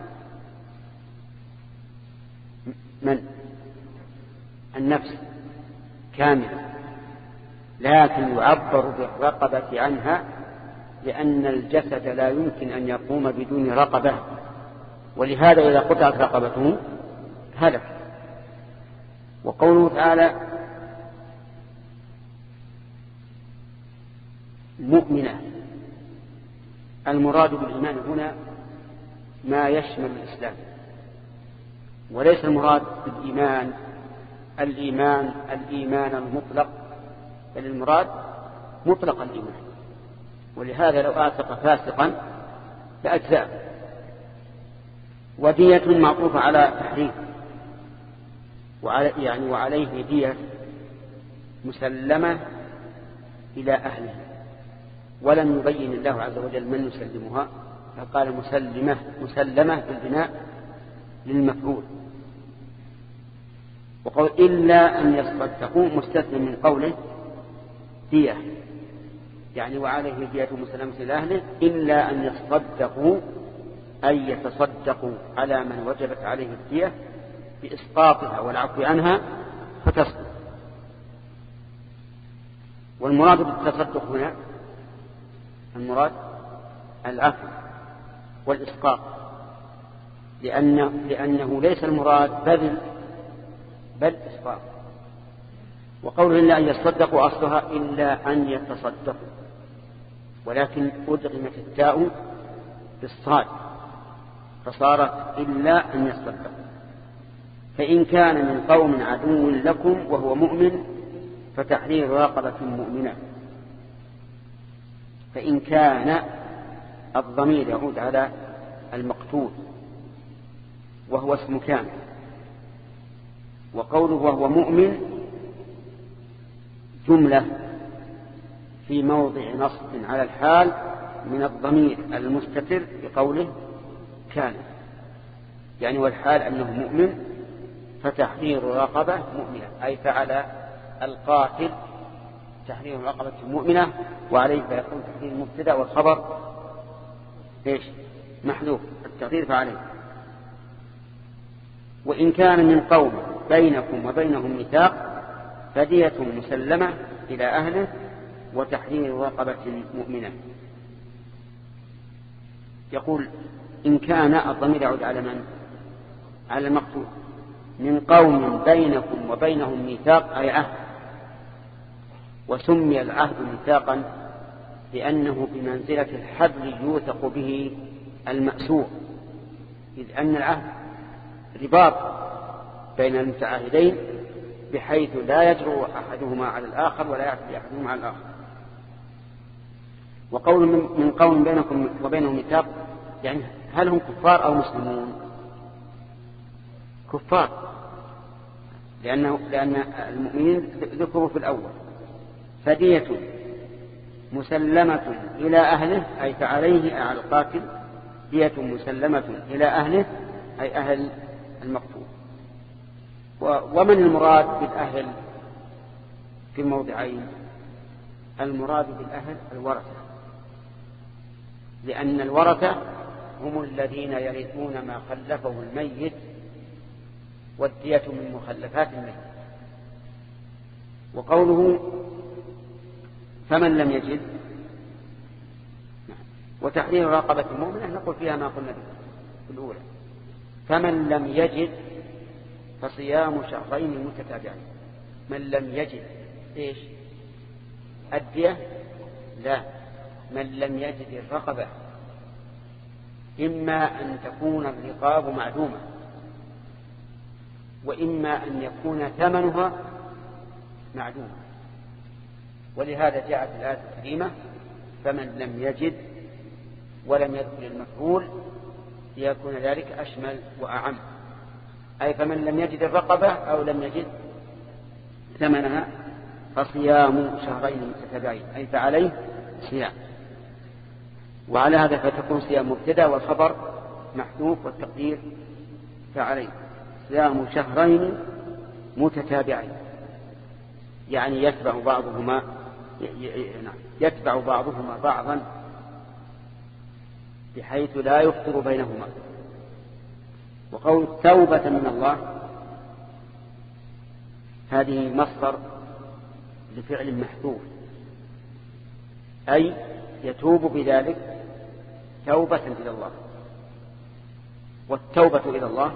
Speaker 1: من النفس كاملة، لكن يعبر بالرقبة عنها لأن الجسد لا يمكن أن يقوم بدون رقبة، ولهذا إذا قطعت رقبته هلك. وقوله تعالى مؤمنة، المراد بالإيمان هنا ما يشمل الإسلام، وليس المراد بالإيمان الإيمان الإيمان المطلق، بل المراد مطلق الإيمان. ولهذا لو آثق فاسقا فأجزاء. ودية معطوفة على تحريم، وعلى يعني وعليه دية مسلمة إلى أهله، ولم يبين الله عز وجل من يسلمها، فقال مسلمة مسلمة بالبناء للمفعول. وقول إلا أن يصدقوا مستثنى من قوله دية، يعني وعليه دية مسلمة إلى أهله إلا أن يصدقوا أي يتصدقوا على من وجبت عليه الدية بإسقاطها والعفو عنها فتصدق. والمراد بالتصدق هنا المراد العفو والإسقاط، لأنه, لأنه ليس المراد بذل بل إسقاط. وقوله إلا أن يصدقوا أصلها إلا أن يتصدقوا، ولكن أدغمت التاء بالصاد فصارت إلا أن يصدقوا. فإن كان من قوم عدو لكم وهو مؤمن فتحرير رقبة مؤمنة. فإن كان الضمير يعود على المقتول وهو اسم كان، وقوله وهو مؤمن جملة في موضع نصب على الحال من الضمير المستتر بقوله كان، يعني والحال أنه مؤمن فتحرير رقبة مؤمنة، أي فعل القاتل تحرير رقبة مؤمنة، وعليه فيكون تحرير المبتدأ والخبر إيش محذوف التقدير فعليه. وإن كان من قوم بينكم وبينهم ميثاق فدية مسلمة إلى أهله وتحرير رقبة مؤمنة. يقول إن كان الضمير يعود على من؟ على المقتول. من قوم بينكم وبينهم ميثاق أي عهد، وسمي العهد ميثاقا لأنه بمنزلة الحبل يوثق به المأسور، إذ أن العهد رباط بين المتعاهدين بحيث لا يجرؤ أحدهما على الآخر ولا يعتدي أحدهما على الآخر. وقول من قوم بينكم وبينهم ميثاق يعني هل هم كفار أو مسلمون؟ كفار، لأنه لأن المؤمنين ذكروا في الأول. فدية مسلمة إلى أهله أي فعليه على القاتل دية مسلمة إلى أهله أي أهل المقتول. ومن المراد بالأهل في الموضعين؟ المراد بالأهل الورثة، لأن الورثة هم الذين يرثون ما خلفه الميت، والدية من مخلفات الميت. وقوله فمن لم يجد وتحرير رقبة المؤمنة نقول فيها ما قلنا في الأولى. فمن لم يجد فصيام شهرين متتابعين. من لم يجد إيش؟ الدية؟ لا، من لم يجد الرقبة، إما أن تكون الرقاب معدومة، وإما أن يكون ثمنها معدومة. ولهذا جاءت الآية الكريمة فمن لم يجد ولم يدخل المفعول ليكون ذلك أشمل وأعم، أي فمن لم يجد الرقبة أو لم يجد ثمنها فصيام شهرين متتابعين، أي فعليه صيام. وعلى هذا فتكون صيام مبتدأ والخبر محذوف والتقدير فعليه صيام شهرين متتابعين، يعني يتبع بعضهما يتبع بعضهما بعضا بحيث لا يفطر بينهما. وقول توبة من الله هذه مصدر لفعل محذوف، أي يتوب بذلك توبة إلى الله. والتوبة إلى الله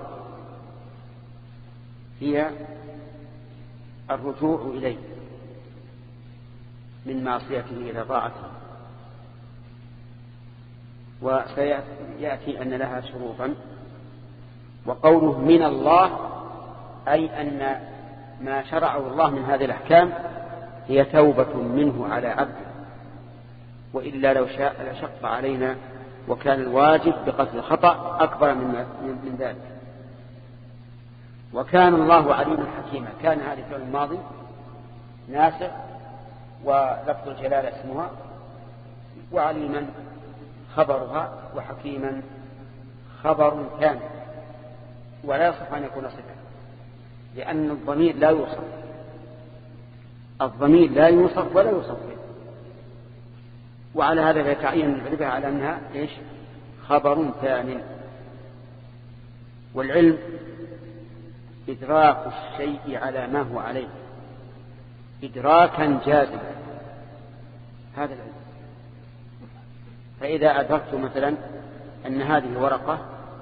Speaker 1: هي الرجوع إليه من معصيته إلى طاعته. وسيأتي أن لها شروطا. وقوله من الله أي أن ما شرعه الله من هذه الأحكام هي توبة منه على عبده، وإلا لو شاء لشق علينا وكان الواجب بقتل الخطأ أكبر من ذلك. وكان الله عليما حكيما، كان هذه الفعل الماضي ناسخ ولفظ الجلالة اسمها، وعليما خبرها، وحكيما خبر كامل، ولا يصح أن يكون صفة، لأن الضمير لا يوصف، الضمير لا يوصف ولا يوصف به. وعلى هذا يتعين العلم على أنها إيش؟ خبر ثان. والعلم إدراك الشيء على ما هو عليه إدراكا جازما، هذا العلم. فإذا أدركت مثلا أن هذه ورقة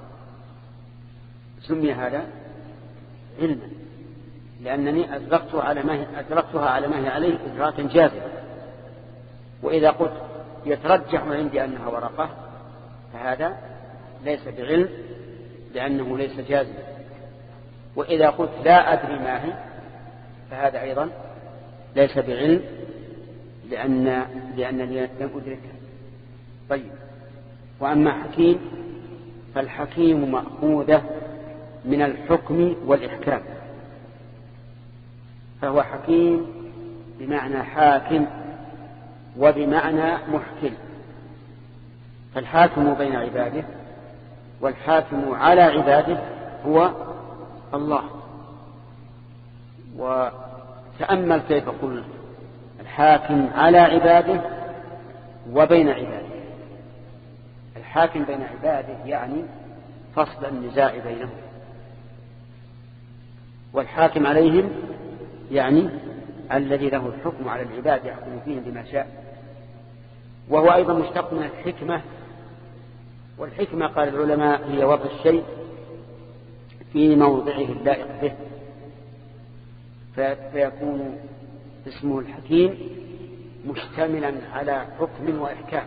Speaker 1: سمي هذا علما، لأنني أدركتها على ما هي أدركتها على ما هي عليه إدراكا جازما. وإذا قلت يترجح عندي أنها ورقة فهذا ليس بعلم لأنه ليس جازما. وإذا قلت لا أدري ما هي فهذا أيضا ليس بعلم لأن لأنني لم أدركها. طيب، وأما حكيم فالحكيم مأخوذة من الحكم والإحكام، فهو حكيم بمعنى حاكم وبمعنى محكم. فالحاكم بين عباده والحاكم على عباده هو الله. وتأمل كيف قلت الحاكم على عباده وبين عباده. الحاكم بين عباده يعني فصل النزاع بينهم، والحاكم عليهم يعني الذي له الحكم على العباد يحكم فيهم بما شاء. وهو أيضا مشتق من الحكمة، والحكمة قال العلماء هي وضع الشيء في موضعه اللائق به، فيكون اسمه الحكيم مشتملا على حكم وإحكام.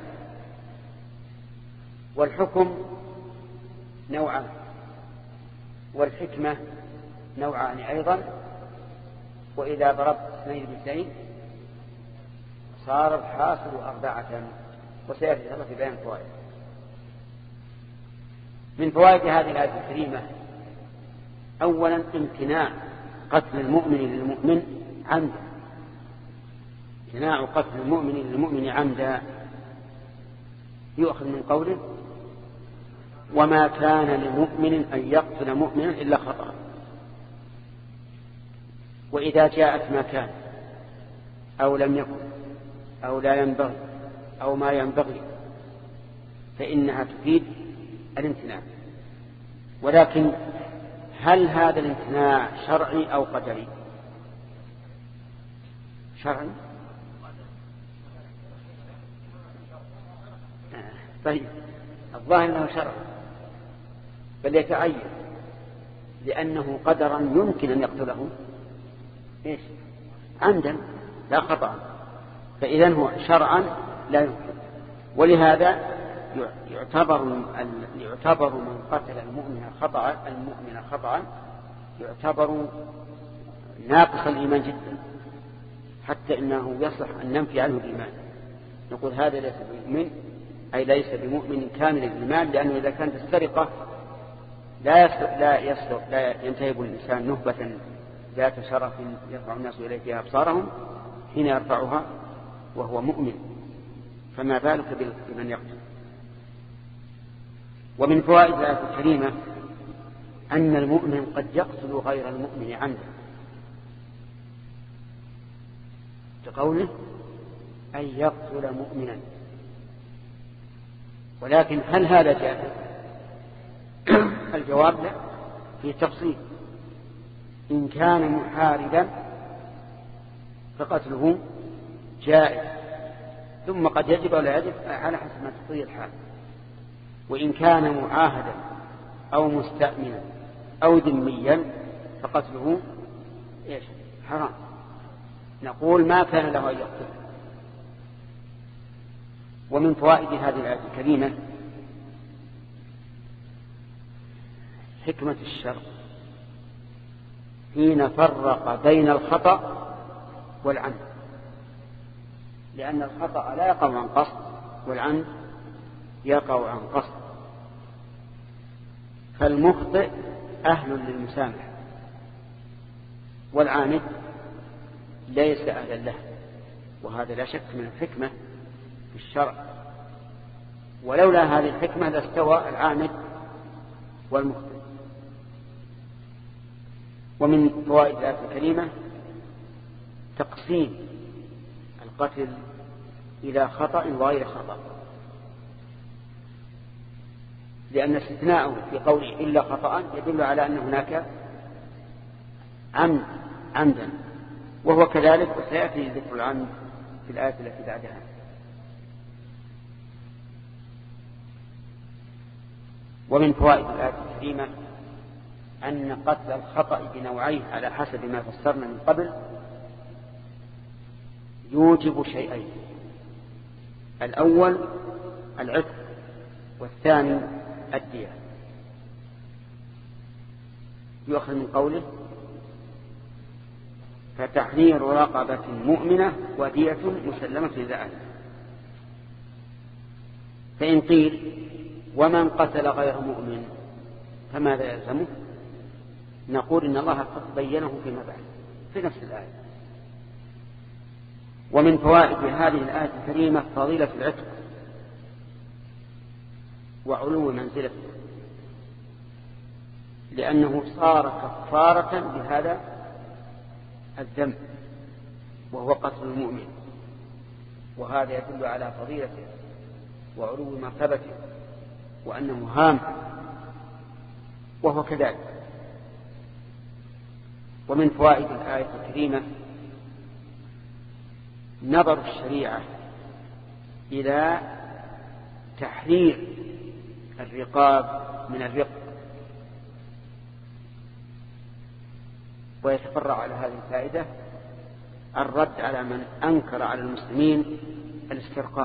Speaker 1: والحكم نوعان والحكمة نوعان أيضا. وإذا ضربت اثنين باثنين صار الحاصل أربعة، وسيأتي هذا في بيان فوائد. من فوائد هذه الآية الكريمة أولا امتناع قتل المؤمن للمؤمن عمدا، امتناع قتل المؤمن للمؤمن عمدا يؤخذ من قوله وما كان لمؤمن أن يقتل مؤمنا إلا خطأ. وإذا جاءت ما كان أو لم يكن أو لا ينبغي أو ما ينبغي فإنها تفيد الامتناع. ولكن هل هذا الامتناع شرعي أو قدري؟ شرعي. طيب الظاهر أنه شرع بل يتعين لأنه قدرا يمكن أن يقتله إيش عمدا لا خطأ، فإذن هو شرعا لا يمكن. ولهذا يعتبر يعتبر من قتل المؤمن خطأ المؤمن خطأ يعتبر ناقص الإيمان جدا، حتى إنه يصح أن ننفي عنه الإيمان، نقول هذا ليس بمؤمن، أي ليس بمؤمن كامل الإيمان، لأنه إذا كانت السرقة لا يسرق لا يسرق لا ينتهب الإنسان نهبة ذات شرف يرفع الناس إليه فيها أبصارهم حين يرفعها وهو مؤمن، فما بالك بمن يقتل. ومن فوائد الآية الكريمة أن المؤمن قد يقتل غير المؤمن عمدا، كقوله أن يقتل مؤمنا. ولكن هل هذا جائز؟ الجواب لا، في تفصيل. إن كان محاربا فقتله جائز، ثم قد يجب ولا يجب على حسب ما تقتضي الحال. وإن كان معاهدا أو مستأمنا أو ذميا فقتله إيش حرام، نقول ما كان له أن يقتل. ومن فوائد هذه الآية الكريمة حكمة الشرع حين فرق بين الخطأ والعمد، لأن الخطأ لا يقع عن قصد والعمد يقع عن قصد، فالمخطئ أهل للمسامح والعامد ليس أهلا له، وهذا لا شك من الحكمة في الشرع، ولولا هذه الحكمة لاستوى العامد والمخطئ. ومن فوائد الآية الكريمة تقسيم القتل إلى خطأ وغير خطأ، لأن استثناءه في قوله إلا خطأ يدل على أن هناك عمد عمدا، وهو كذلك، وسيأتي ذكر العمد في الآية التي بعدها. ومن فوائد الآية الكريمة أن قتل الخطأ بنوعيه على حسب ما فسرنا من قبل يوجب شيئين: الأول العتق، والثاني الدية. يؤخذ من قوله فتحرير رقبة مؤمنة ودية مسلمة إلى أهله. فإن قيل ومن قتل غير مؤمن فماذا يلزمه؟ نقول إن الله قد بينه فيما بعد في نفس الآية. ومن فوائد هذه الآية الكريمة فضيلة العتق وعلو منزلته، لأنه صار كفارة بهذا الذنب وهو قتل المؤمن، وهذا يدل على فضيلته وعلو مرتبته وأنه هام، وهو كذلك. ومن فوائد الآية الكريمة نظر الشريعة إلى تحرير الرقاب من الرق، ويتفرع على هذه الفائدة الرد على من أنكر على المسلمين الاسترقاق،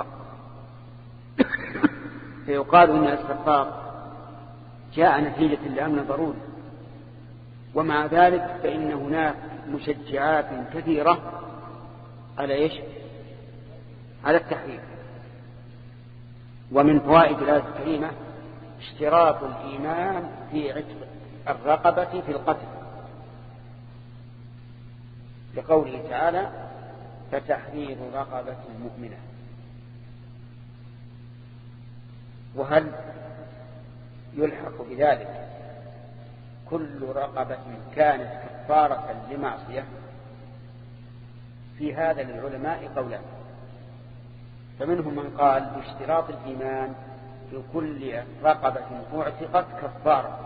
Speaker 1: فيقال إن الاسترقاق جاء نتيجة لأمر ضروري، ومع ذلك فإن هناك مشجعات كثيرة على إيش؟ على التحرير. ومن فوائد الآية الكريمة اشتراط الإيمان في عتق الرقبة في القتل، لقوله تعالى فتحرير رقبة مؤمنة. وهل يلحق بذلك كل رقبة كانت كفارة لمعصية؟ في هذا للعلماء قولان، فمنهم من قال باشتراط الإيمان في كل رقبة اعتقت كفارة،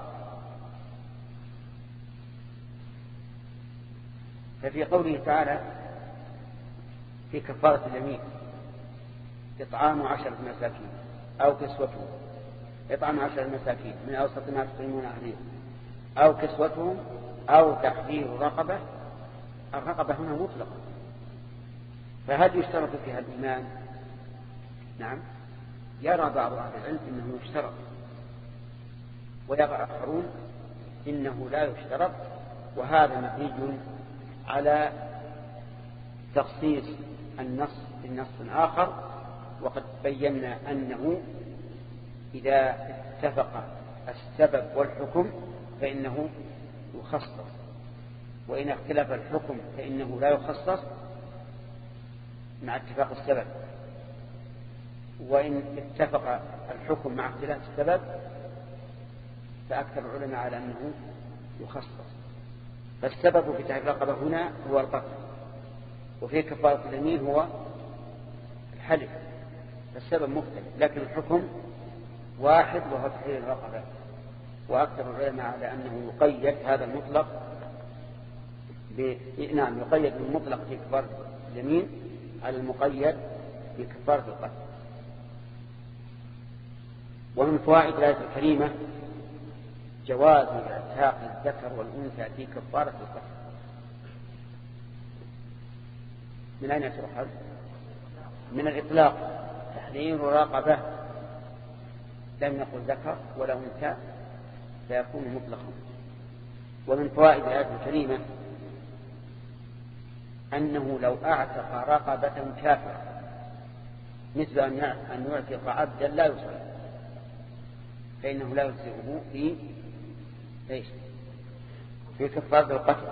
Speaker 1: ففي قوله تعالى في كفارة اليمين إطعام عشرة مساكين أو كسوتهم، إطعام عشر المساكين من أوسط ما تطعمون أهليهم، أو كسوتهم، أو تحرير رقبة. الرقبة هنا مطلقة، فهل يشترط فيها الإيمان؟ نعم، يرى بعض أهل العلم إنه يشترط، ويرى آخرون إنه لا يشترط، وهذا مبني على تخصيص النص بالنص آخر، وقد بينا أنه إذا اتفق السبب والحكم فإنه يخصص، وإن اختلف الحكم فإنه لا يخصص مع اتفاق السبب، وإن اتفق الحكم مع اختلاف السبب فأكثر العلماء على أنه يخصص. فالسبب في تحرير الرقبة هنا هو القتل، وفي كفارة اليمين هو الحلف، فالسبب مختلف لكن الحكم واحد وهو تحرير الرقبة. وأكثر العلماء على أنه يقيد هذا المطلق ب... نعم يقيد المطلق في كفارة اليمين على المقيد في كفارة القتل. ومن فوائد الآية الكريمة جواز اعتاق الذكر والأنثى في كفارة القتل. من أين يترحل؟ من الإطلاق، تحرير رقبة، لم يقل ذكر ولا أنثى فيكون مطلقا. ومن فوائد الآية الكريمة أنه لو أعتق رقبة كافرة مثل أن يعتق عبدا لا يصلي فإنه لا يجزئه في ليش في كفارة القتل.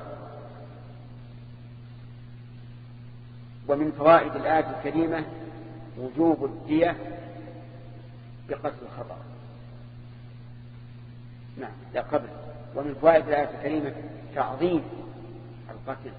Speaker 1: ومن فوائد الآية الكريمة وجوب الدية بقتل الخطأ. نعم لا قبل. ومن فوائد الآية الكريمة تعظيم القتل،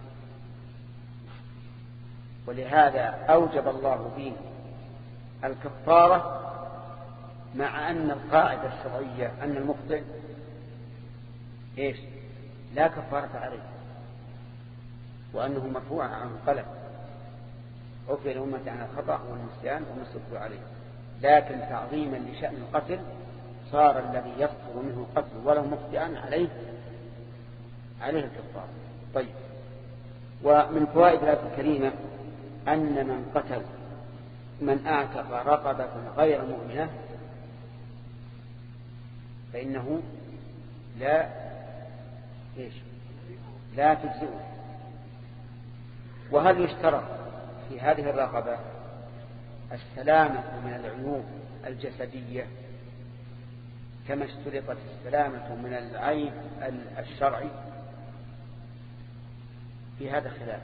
Speaker 1: ولهذا أوجب الله فيه الكفارة، مع أن القاعدة الشرعية أن المخطئ إيش لا كفارة عليه، وأنه مرفوع عنه قلم عفي الأمة عن الخطأ والنسيان وما استكبر عليه. لكن تعظيما لشأن القتل صار الذي يصدر منه القتل ولو مخطئا عليه عليه الكفارة. طيب، ومن فوائد الآية الكريمة أن من قتل من أعتق رقبة غير مؤمنة فإنه لا إيش لا تجزئه. وهل يشترط في هذه الرقبة السلامة من العيوب الجسدية كما اشترطت السلامة من العيب الشرعي؟ في هذا خلاف.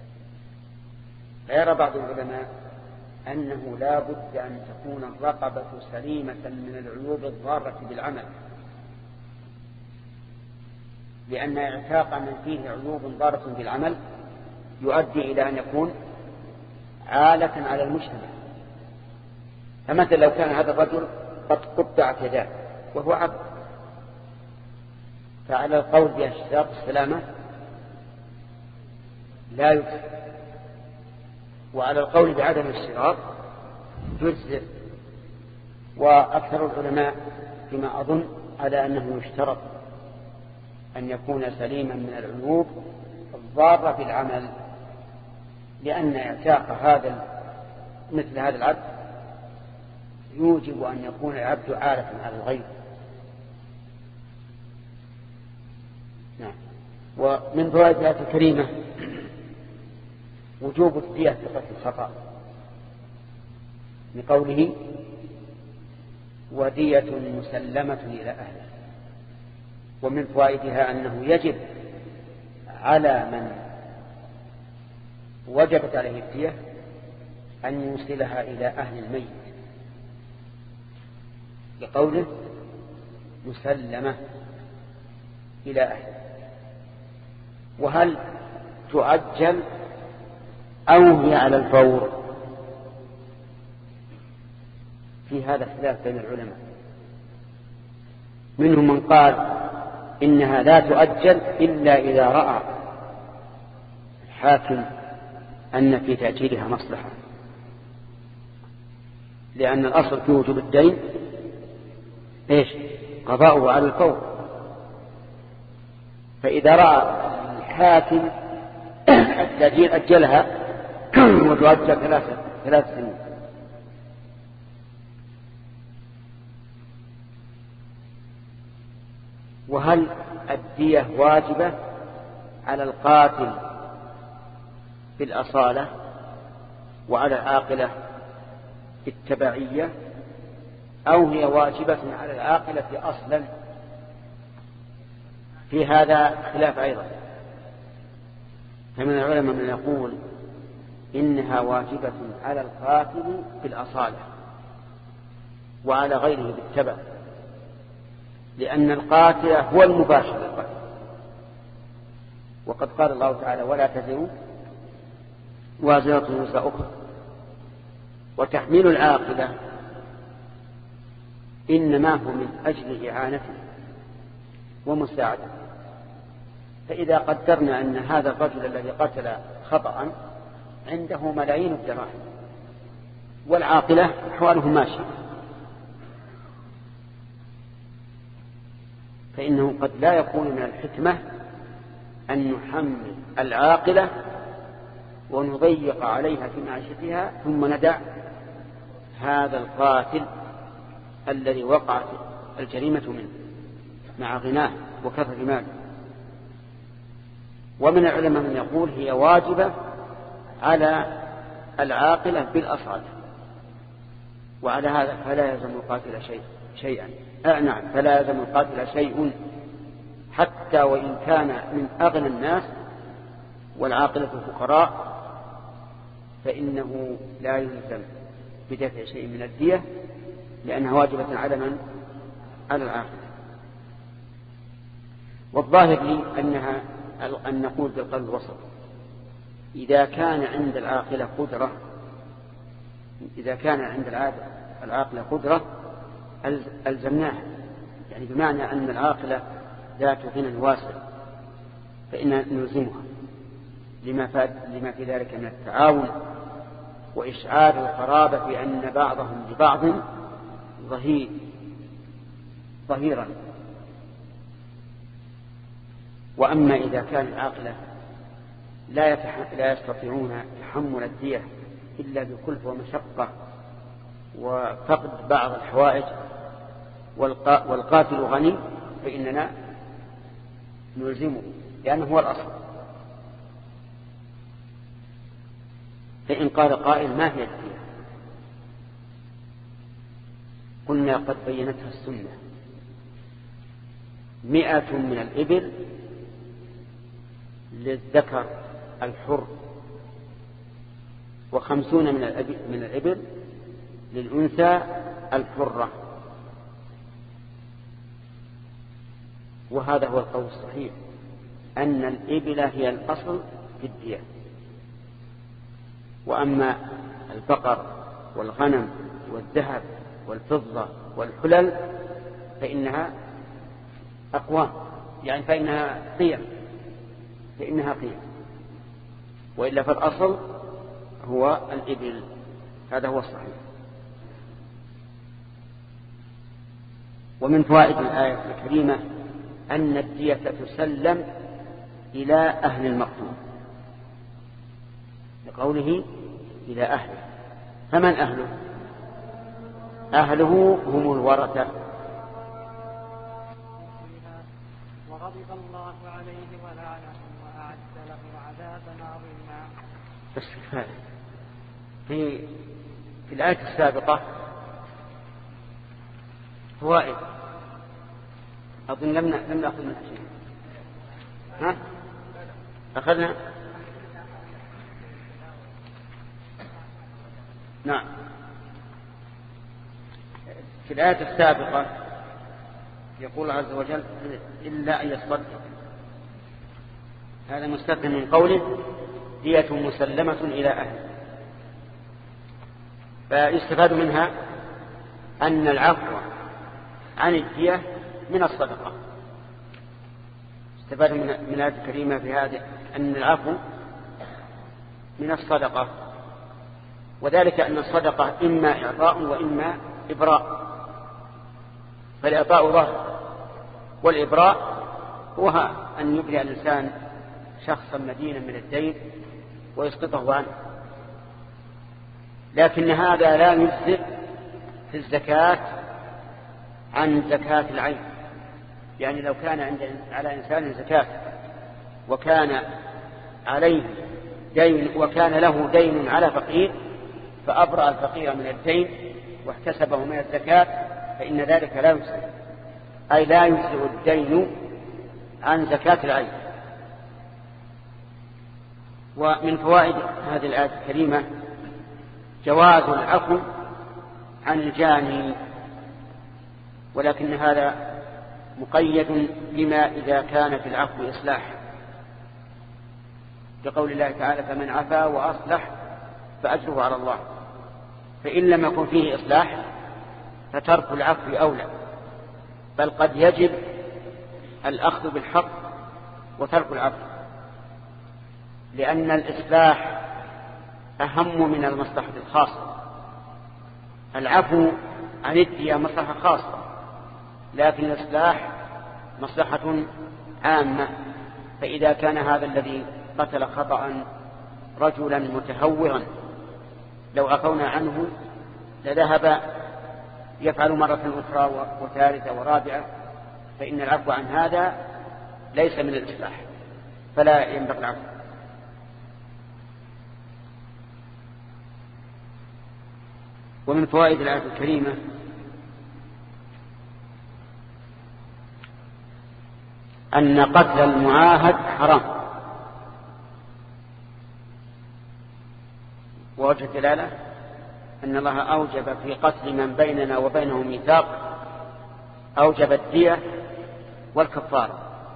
Speaker 1: فيرى بعض العلماء أنه لا بد أن تكون الرقبة سليمة من العيوب الضارة بالعمل، لأن اعتاق من فيه عيوب ضارة بالعمل يؤدي إلى أن يكون عالة على المجتمع. فمثلا لو كان هذا الرجل قد قطعت يداه وهو عبد، فعلى القول باشتراط السلامة لا يجزئ، وعلى القول بعدم الاشتراط يجزئ. وأكثر العلماء فيما أظن على أنه يشترط أن يكون سليما من العيوب الضارة بالعمل، لأن اعتاق هذا مثل هذا العبد يوجب أن يكون العبد عالة على الغير. نعم. ومن فوائد الآية الكريمة وجوب الدية بقتل الخطأ لقوله ودية مسلمة إلى أهله. ومن فوائدها أنه يجب على من وجبت عليه الدية أن يوصلها إلى أهل الميت لقوله مسلمة إلى أهله. وهل تؤجل أو هي على الفور؟ في هذا خلاف بين العلماء، منهم من قال إنها لا تؤجل إلا إذا رأى الحاكم أن في تأجيلها مصلحة، لأن الأصل في وجوب الدين إيش؟ قضاؤه على الفور. فإذا رأى الحاكم التأجيل أجلها وتؤجل ثلاثة ثلاث سنين. وهل الدية واجبة على القاتل بالأصالة وعلى العاقلة بالتبعية، أو هي واجبة على العاقلة أصلا؟ في هذا خلاف أيضا. فمن العلماء من يقول إنها واجبة على القاتل بالأصالة وعلى غيره بالتبع، لأن القاتل هو المباشر للقتل، وقد قال الله تعالى ولا تزر وازرة وزر أخرى. وتحميل العاقلة إنما هو من أجل إعانته ومساعدته. فإذا قدرنا أن هذا الرجل الذي قتل خطأ عنده ملايين الدراهم والعاقلة أحواله ماشية، فإنه قد لا يكون من الحكمة أن نحمل العاقلة ونضيق عليها في معيشتها ثم ندع هذا القاتل الذي وقعت الجريمة منه مع غناه وكثرة ماله. ومن العلماء من يقول هي واجبة على العاقلة بالأصالة، وعلى هذا فلا يلزم القاتل شيء شيئا آه نعم فلا يلزم القاتل شيء حتى وإن كان من أغنى الناس والعاقلة الفقراء، فإنه لا يلزم بدفع شيء من الدية لأنها واجبة على من؟ على العاقلة. والظاهر لي أنها أن نقول بالقول الوسط. إذا كان عند العاقلة قدرة إذا كان عند العاقلة قدرة ألزمناها، يعني بمعنى أن العاقلة ذات غنى واسع فإن نلزمها لما, لما في ذلك من التعاون وإشعار القرابة بأن بعضهم لبعض ظهير ظهيرا. وأما إذا كان العاقلة لا, لا يستطيعون تحمل الدية إلا بكلفة ومشقة وفقد بعض الحوائج والقاتل غني، فإننا نلزمه لأنه هو الأصل. فإن قال قائل ما هي الدية؟ قلنا قد بينتها السنة: مئة من الإبل للذكر الحر، وخمسون من من الإبل للأنثى الحرة. وهذا هو القول الصحيح، أن الإبل هي الأصل في الدية، وأما البقر والغنم والذهب والفضة والحلل فإنها أقوام، يعني فإنها قيم فإنها قيم وإلا فالأصل هو الإبل. هذا هو الصحيح. ومن فوائد الآية الكريمة أن الدية تسلم إلى أهل المقتول لقوله إلى أهله. فمن أهله؟ أهله هم الورثة.
Speaker 3: وغضب الله عليه ولعنه وأعد له عذابا عظيما.
Speaker 1: بس في في الآية السابقة فوائد أظن لم لم نأخذ منها شيء. ها أخذنا؟ نعم. في الآية السابقة يقول عز وجل إلا أن يصدق، هذا مستثنى من قوله دية مسلمة إلى أهله. فيستفاد منها أن العفو عن الدية من الصدقة. استفاد من الآية الكريمة في هذه أن العفو من الصدقة. وذلك أن الصدقة إما إعطاء وإما إبراء، فالإعطاء ظاهر، والإبراء هو أن يبرئ الإنسان شخصا مدينا من الدين ويسقطه عنه. لكن هذا لا يجزئ في الزكاة عن زكاة العين. يعني لو كان عند على إنسان زكاة وكان عليه دين وكان له دين على فقير فأبرأ الفقير من الدين واحتسبه من الزكاة فإن ذلك لا يجزئ، أي لا يجزئ الدين عن زكاة العين. ومن فوائد هذه الآية الكريمة جواز العفو عن الجاني، ولكن هذا مقيد بما إذا كان في العفو إصلاح، بقول الله تعالى فمن عفا وأصلح فأجره على الله. فإن لم يكن فيه إصلاح فترك العفو أولى، بل قد يجب الأخذ بالحق وترك العفو، لأن الإصلاح أهم من المصلحة الخاصة. العفو عن الدية مصلحة خاصة، لكن الإصلاح مصلحة عامة. فإذا كان هذا الذي قتل خطأ رجلا متهورا لو عفونا عنه لذهب يفعل مرة أخرى وثالثة ورابعة، فإن العفو عن هذا ليس من الإصلاح، فلا ينبغي العفو. ومن فوائد الآية الكريمة أن قتل المعاهد حرام، ووجه الدلالة أن الله أوجب في قتل من بيننا وبينه ميثاق، أوجب الدية والكفارة.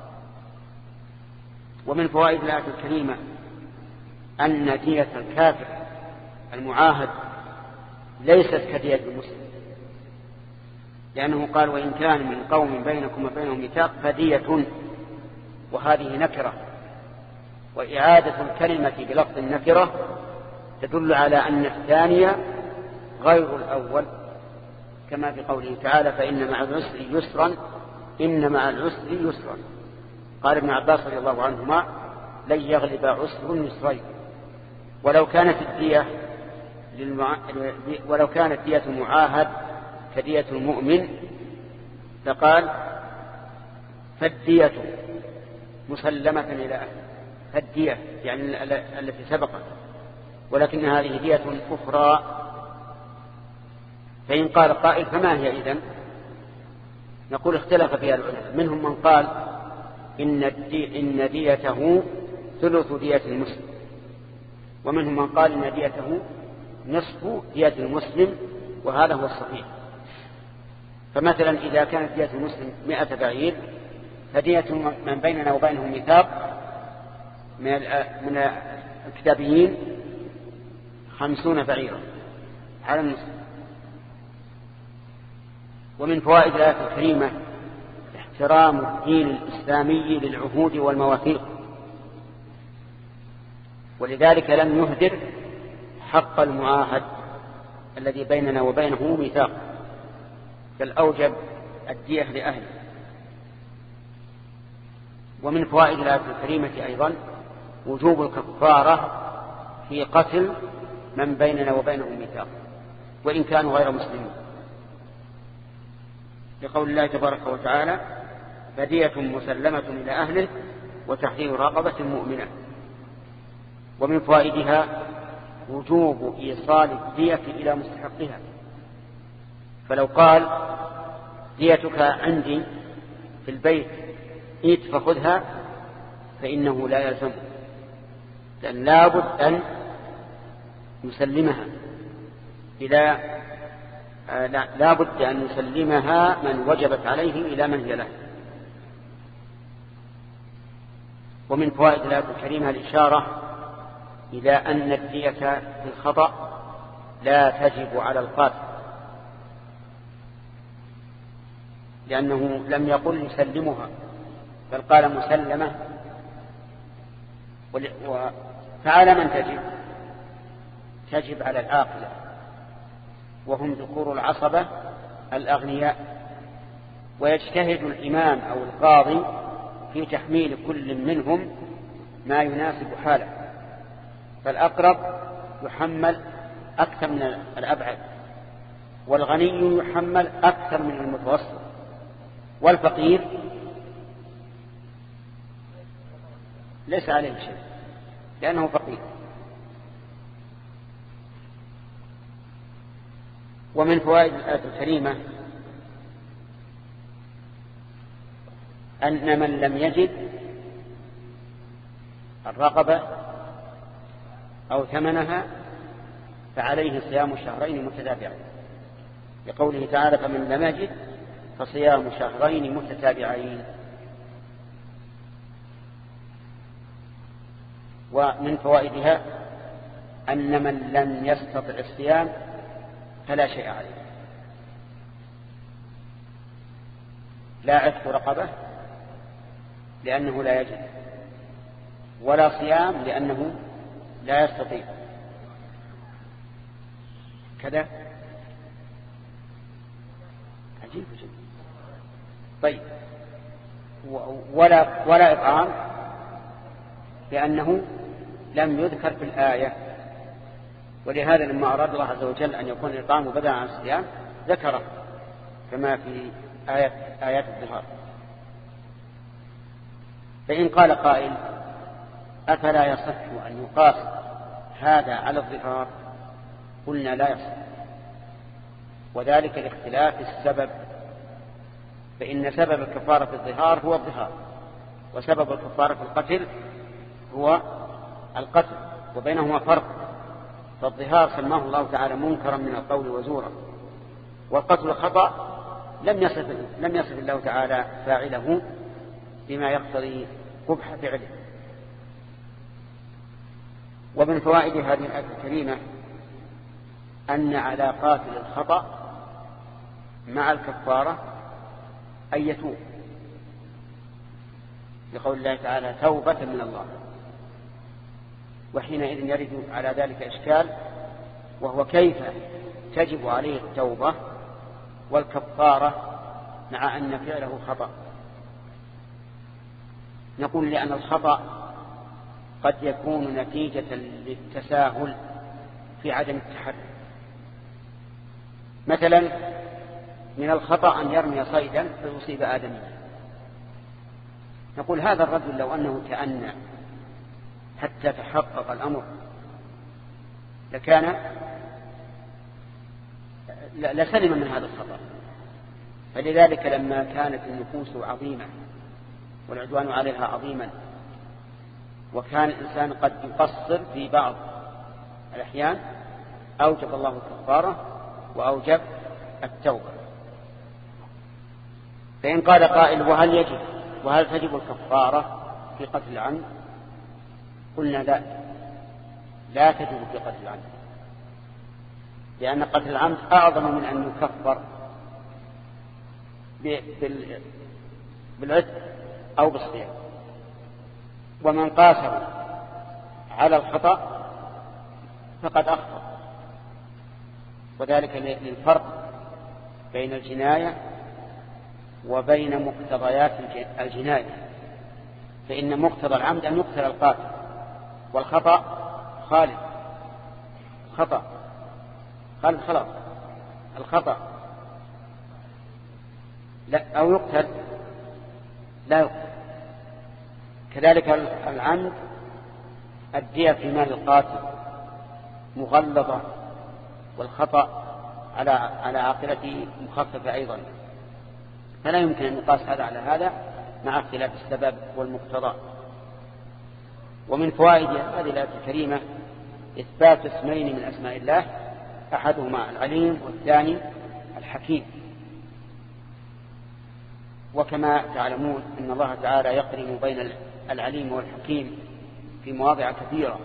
Speaker 1: ومن فوائد الآية الكريمة أن دية الكافر المعاهد ليست كدية المسلم، لأنه قال وإن كان من قوم بينكم وبينهم ميثاق فدية، وهذه نكرة، وإعادة الكلمة بلفظ النكرة تدل على أن الثانية غير الأول، كما في قوله تعالى فإن مع العسر يسرا إن مع العسر يسرا. قال ابن عباس رضي الله عنهما لن يغلب عسر يسرين. ولو كانت الدية للمع... ولو كانت دية المعاهد كدية المؤمن فقال فالدية مسلمة إلى أهل، فالدية يعني التي سبقت، ولكن هذه دية أخرى. فإن قال قائل فما هي إذن؟ نقول اختلف فيها العلماء، منهم من قال إن, الدي... إن ديته ثلث دية المسلم، ومنهم من قال إن ديته نصف دية المسلم، وهذا هو الصحيح. فمثلا إذا كانت دية المسلم مئة بعير فدية من بيننا وبينهم ميثاق من الكتابيين خمسون بعيرا على المسلم. ومن فوائد الآية الكريمة احترام الدين الإسلامي للعهود والمواثيق، ولذلك لم يهدر حق المعاهد الذي بيننا وبينه ميثاق، بل أوجب الدية لأهله. ومن فوائد الآية الكريمة أيضا وجوب الكفارة في قتل من بيننا وبينهم ميثاق وإن كانوا غير مسلمين، لقول الله تبارك وتعالى فدية مسلمة إلى أهله وتحرير رقبة مؤمنة. ومن فوائدها وجوب إيصال الدية إلى مستحقها، فلو قال ديتك عندي في البيت إيت فخذها فإنه لا يلزم، لأن لابد أن يسلمها إلى لابد أن يسلمها من وجبت عليه إلى من هي له. ومن فوائد الآية الكريمة الإشارة إلى أن الدية في الخطأ لا تجب على القاتل، لأنه لم يقل يسلمها بل قال مسلمة، فعلى من تجب؟ تجب على العاقلة وهم ذكور العصبة الأغنياء، ويجتهد الإمام أو القاضي في تحميل كل منهم ما يناسب حاله، فالأقرب يحمل أكثر من الأبعد، والغني يحمل أكثر من المتوسط، والفقير ليس عليه شيء لأنه فقير. ومن فوائد الآية الكريمة أن من لم يجد الرقبة أو ثمنها فعليه صيام شهرين متتابعين، لقوله تعالى فمن لم يجد فصيام شهرين متتابعين. ومن فوائدها أن من لم يستطع الصيام فلا شيء عليه، لا عتق رقبة لأنه لا يجد، ولا صيام لأنه لا يستطيع كذا. عجيب جدا. طيب ولا ولا إطعام لأنه لم يذكر في الآية، ولهذا لما أراد الله عز وجل أن يكون الإطعام بدلا عن الصيام ذكره كما في آيات, آيات الظهار. فإن قال قائل أفلا يصح أن يقاس هذا على الظهار؟ قلنا لا يصح، وذلك لاختلاف السبب، فإن سبب الكفارة في الظهار هو الظهار، وسبب الكفارة في القتل هو القتل، وبينهما فرق. فالظهار سماه الله تعالى منكرا من القول وزورا، والقتل خطأ لم يصف لم يصف الله تعالى فاعله بما يقتضي قبح فعله. ومن فوائد هذه الآية الكريمة أن على قاتل الخطأ مع الكفارة أن يتوب، لقول الله تعالى توبة من الله، وحينئذ يرد على ذلك إشكال، وهو كيف تجب عليه التوبة والكفارة مع أن فعله خطأ؟ نقول لأن الخطأ قد يكون نتيجة للتساهل في عدم التحري. مثلا من الخطأ أن يرمي صيدا فيصيب آدميا، نقول هذا الرجل لو أنه تأنى حتى تحقق الأمر لكان لسلم من هذا الخطأ. فلذلك لما كانت النفوس عظيمة والعدوان عليها عظيما، وكان الإنسان قد يقصر في بعض الأحيان، أوجب الله الكفارة وأوجب التوبة. فإن قال قائل وهل يجب وهل تجب الكفارة في قتل العمد؟ قلنا لا، لا تجب في قتل العمد، لأن قتل العمد أعظم من أن يكفر بالعتق أو بالصيام. ومن قاسر على الخطأ فقد أخطأ، وذلك للفرق بين الجناية وبين مقتضيات الجناية، فإن مقتضى العمد أن يقتل القاتل، والخطأ خالد، خطأ خالد خلاص، الخطأ لا أو يقتل لا يقتل. كذلك العمد الدية في مال القاتل مغلظة، والخطأ على على عاقلته مخففة أيضا، فلا يمكن أن يقاس هذا على هذا مع اختلاف السبب والمقتضى. ومن فوائد هذه الآية الكريمة إثبات اسمين من أسماء الله، أحدهما العليم والثاني الحكيم. وكما تعلمون أن الله تعالى يقرن بين العليم والحكيم في مواضع كثيرة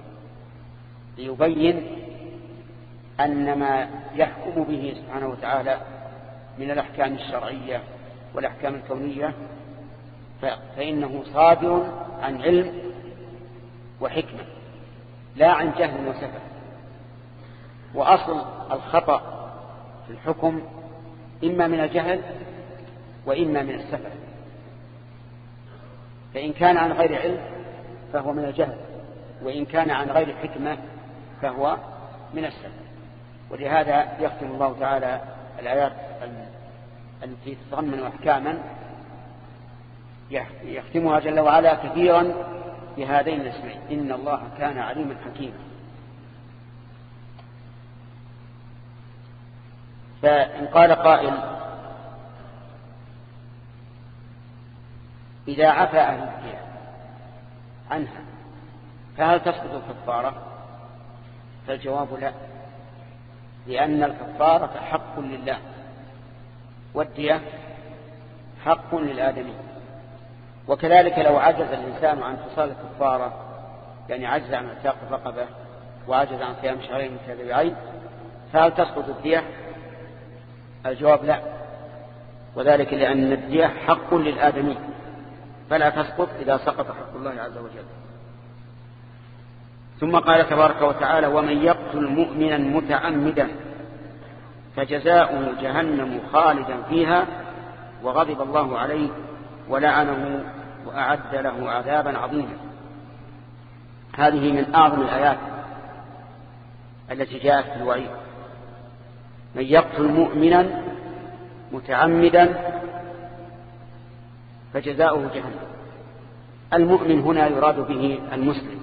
Speaker 1: ليبين أن ما يحكم به سبحانه وتعالى من الأحكام الشرعية والأحكام الكونية فإنه صادر عن علم وحكمة لا عن جهل وسفه. وأصل الخطأ في الحكم إما من الجهل وإما من السفه، فإن كان عن غير علم فهو من الجهل، وإن كان عن غير حكمة فهو من السفه. ولهذا يختم الله تعالى الآيات التي تتضمن أحكاما يختمها جل وعلا كثيرا بهذين الاسمين: إن الله كان عليما حكيما. فإن قال قائل: إذا عفى أهل الدية عنها فهل تسقط الكفارة؟ فالجواب لا، لأن الكفارة حق لله والدية حق للآدمي. وكذلك لو عجز الإنسان عن حصول الكفارة، يعني عجز عن اعتاق الرقبة وعجز عن صيام شهرين متتابعين، فهل تسقط الدية؟ الجواب لا، وذلك لأن الدية حق للآدمي فلا تسقط إذا سقط حق الله عز وجل. ثم قال تبارك وتعالى: ومن يقتل مؤمنا متعمدا فجزاؤه جهنم خالدا فيها وغضب الله عليه ولعنه وأعد له عذابا عظيما. هذه من أعظم الآيات التي جاءت في الوعيد: من يقتل مؤمنا متعمدا فجزاؤه جهنم. المؤمن هنا يراد به المسلم،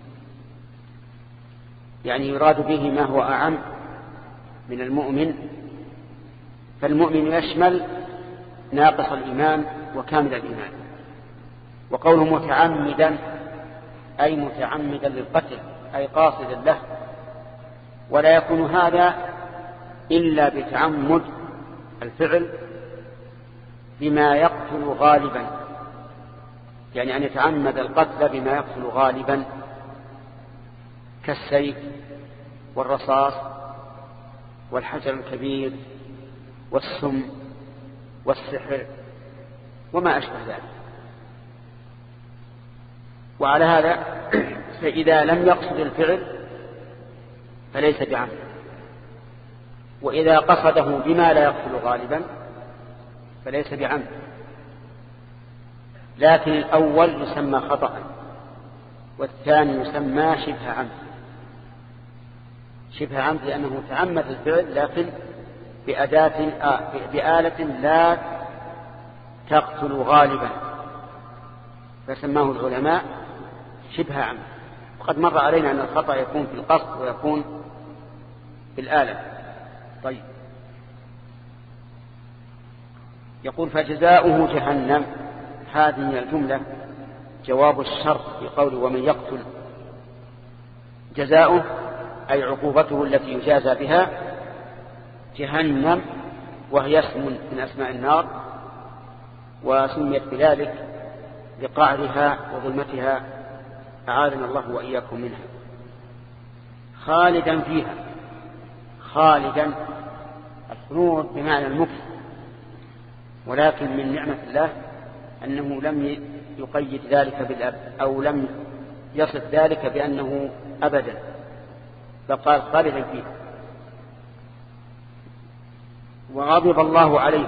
Speaker 1: يعني يراد به ما هو أعم من المؤمن، فالمؤمن يشمل ناقص الإيمان وكامل الإيمان. وقوله متعمدا أي متعمدا للقتل، أي قاصدا له، ولا يكون هذا إلا بتعمد الفعل بما يقتل غالبا، يعني أن يتعمد القتل بما يقتل غالبا كالسيف والرصاص والحجر الكبير والسم والسحر وما أشبه ذلك. وعلى هذا فإذا لم يقصد الفعل فليس بعمد، وإذا قصده بما لا يقتل غالبا فليس بعمد. لكن الأول يسمى خطأ والثاني يسمى شبه عمد. شبه عمد لأنه تعمد الفعل لكن بأداة بآلة لا تقتل غالبا، فسماه العلماء شبه عمد. وقد مر علينا أن الخطأ يكون في القصد ويكون في الآلة. طيب، يقول فجزاؤه جهنم. هذه الجملة جواب الشرط في قوله ومن يقتل. جزاؤه أي عقوبته التي يجازى بها جهنم، وهي اسم من أسماء النار، وسميت بذلك لقعرها وظلمتها، أعاذنا الله وإياكم منها. خالدا فيها. خالدا الخلود بمعنى المكث، ولكن من نعمة الله أنه لم يقيد ذلك بالأب، أو لم يصف ذلك بأنه أبدا، فقال خالدا فيها. وغضب الله عليه،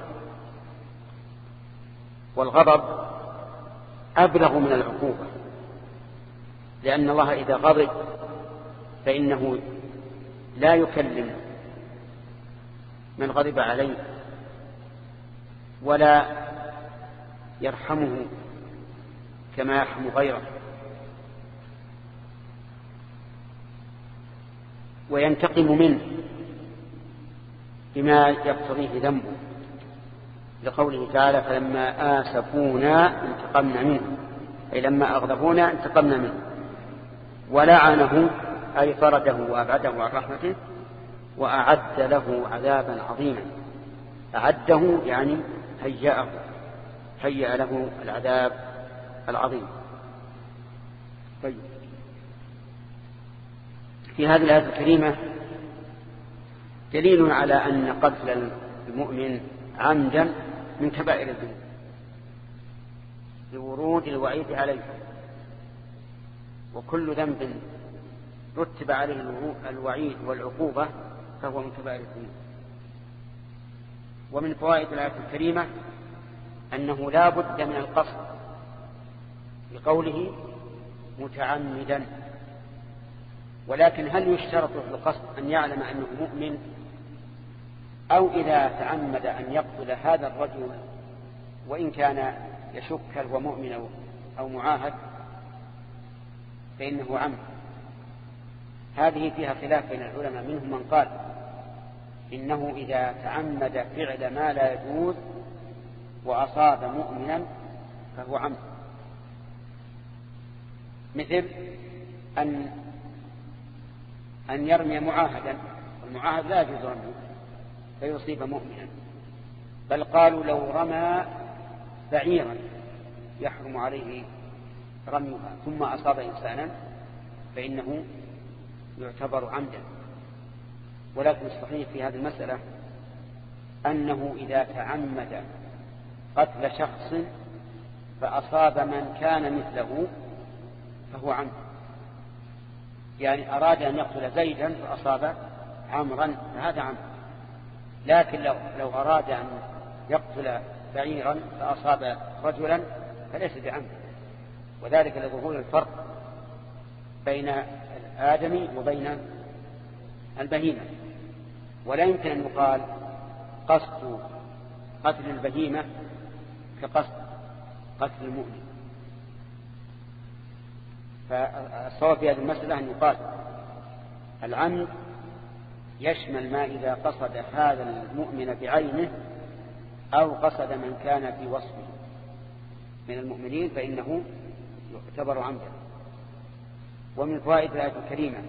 Speaker 1: والغضب أبلغ من العقوبة، لأن الله إذا غضب فإنه لا يكلم من غضب عليه ولا يرحمه كما يرحم غيره، وينتقم منه بما يقتضيه ذنبه، لقوله تعالى فلما آسفونا انتقمنا منه، أي لما أغضبونا انتقمنا منه. ولعنه أي طرده وأبعده عن رحمته، وأعد له عذابا عظيما. أعده يعني هيأه، هيأ له العذاب العظيم. طيب، في هذه الآية الكريمة دليل على أن قتل المؤمن عمدا من كبائر الذنوب لورود الوعيد عليه، وكل ذنب رتب عليه الوعيد والعقوبة فهو من كبائر الذنوب. ومن فوائد الآية الكريمة أنه لا بد من القصد بقوله متعمدا، ولكن هل يشترط في القصد أن يعلم أنه مؤمن، أو إذا تعمد أن يقتل هذا الرجل وإن كان يشك هل هو مؤمن أو معاهد فإنه عمد؟ هذه فيها خلاف بين العلماء، منهم من قال إنه إذا تعمد فعل ما لا يجوز وأصاب مؤمنا فهو عمد، مثل أن أن يرمي معاهدا، والمعاهد لا يجوز رميه فيصيب مؤمنا، بل قالوا لو رمى بعيرا يحرم عليه رميها ثم أصاب إنسانا فإنه يعتبر عمدا. ولكن الصحيح في هذه المسألة أنه إذا تعمد قتل شخص فأصاب من كان مثله فهو عمد، يعني أراد أن يقتل زيدا فأصاب عمرا فهذا عمد. لكن لو, لو أراد أن يقتل بعيرا فأصاب رجلا فليس بعمد، وذلك لظهور الفرق بين الآدمي وبين البهيمة. ولا يمكن أن يقال قصد قتل البهيمة كقصد قتل المؤمن. فالصواب في هذه المسألة أن يقال العمد يشمل ما إذا قصد هذا المؤمن بعينه أو قصد من كان في وصفه من المؤمنين فإنه يعتبر عمدا. ومن فوائد الآية الكريمة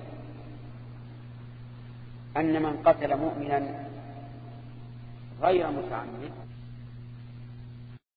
Speaker 1: أن من قتل مؤمنا غير متعمد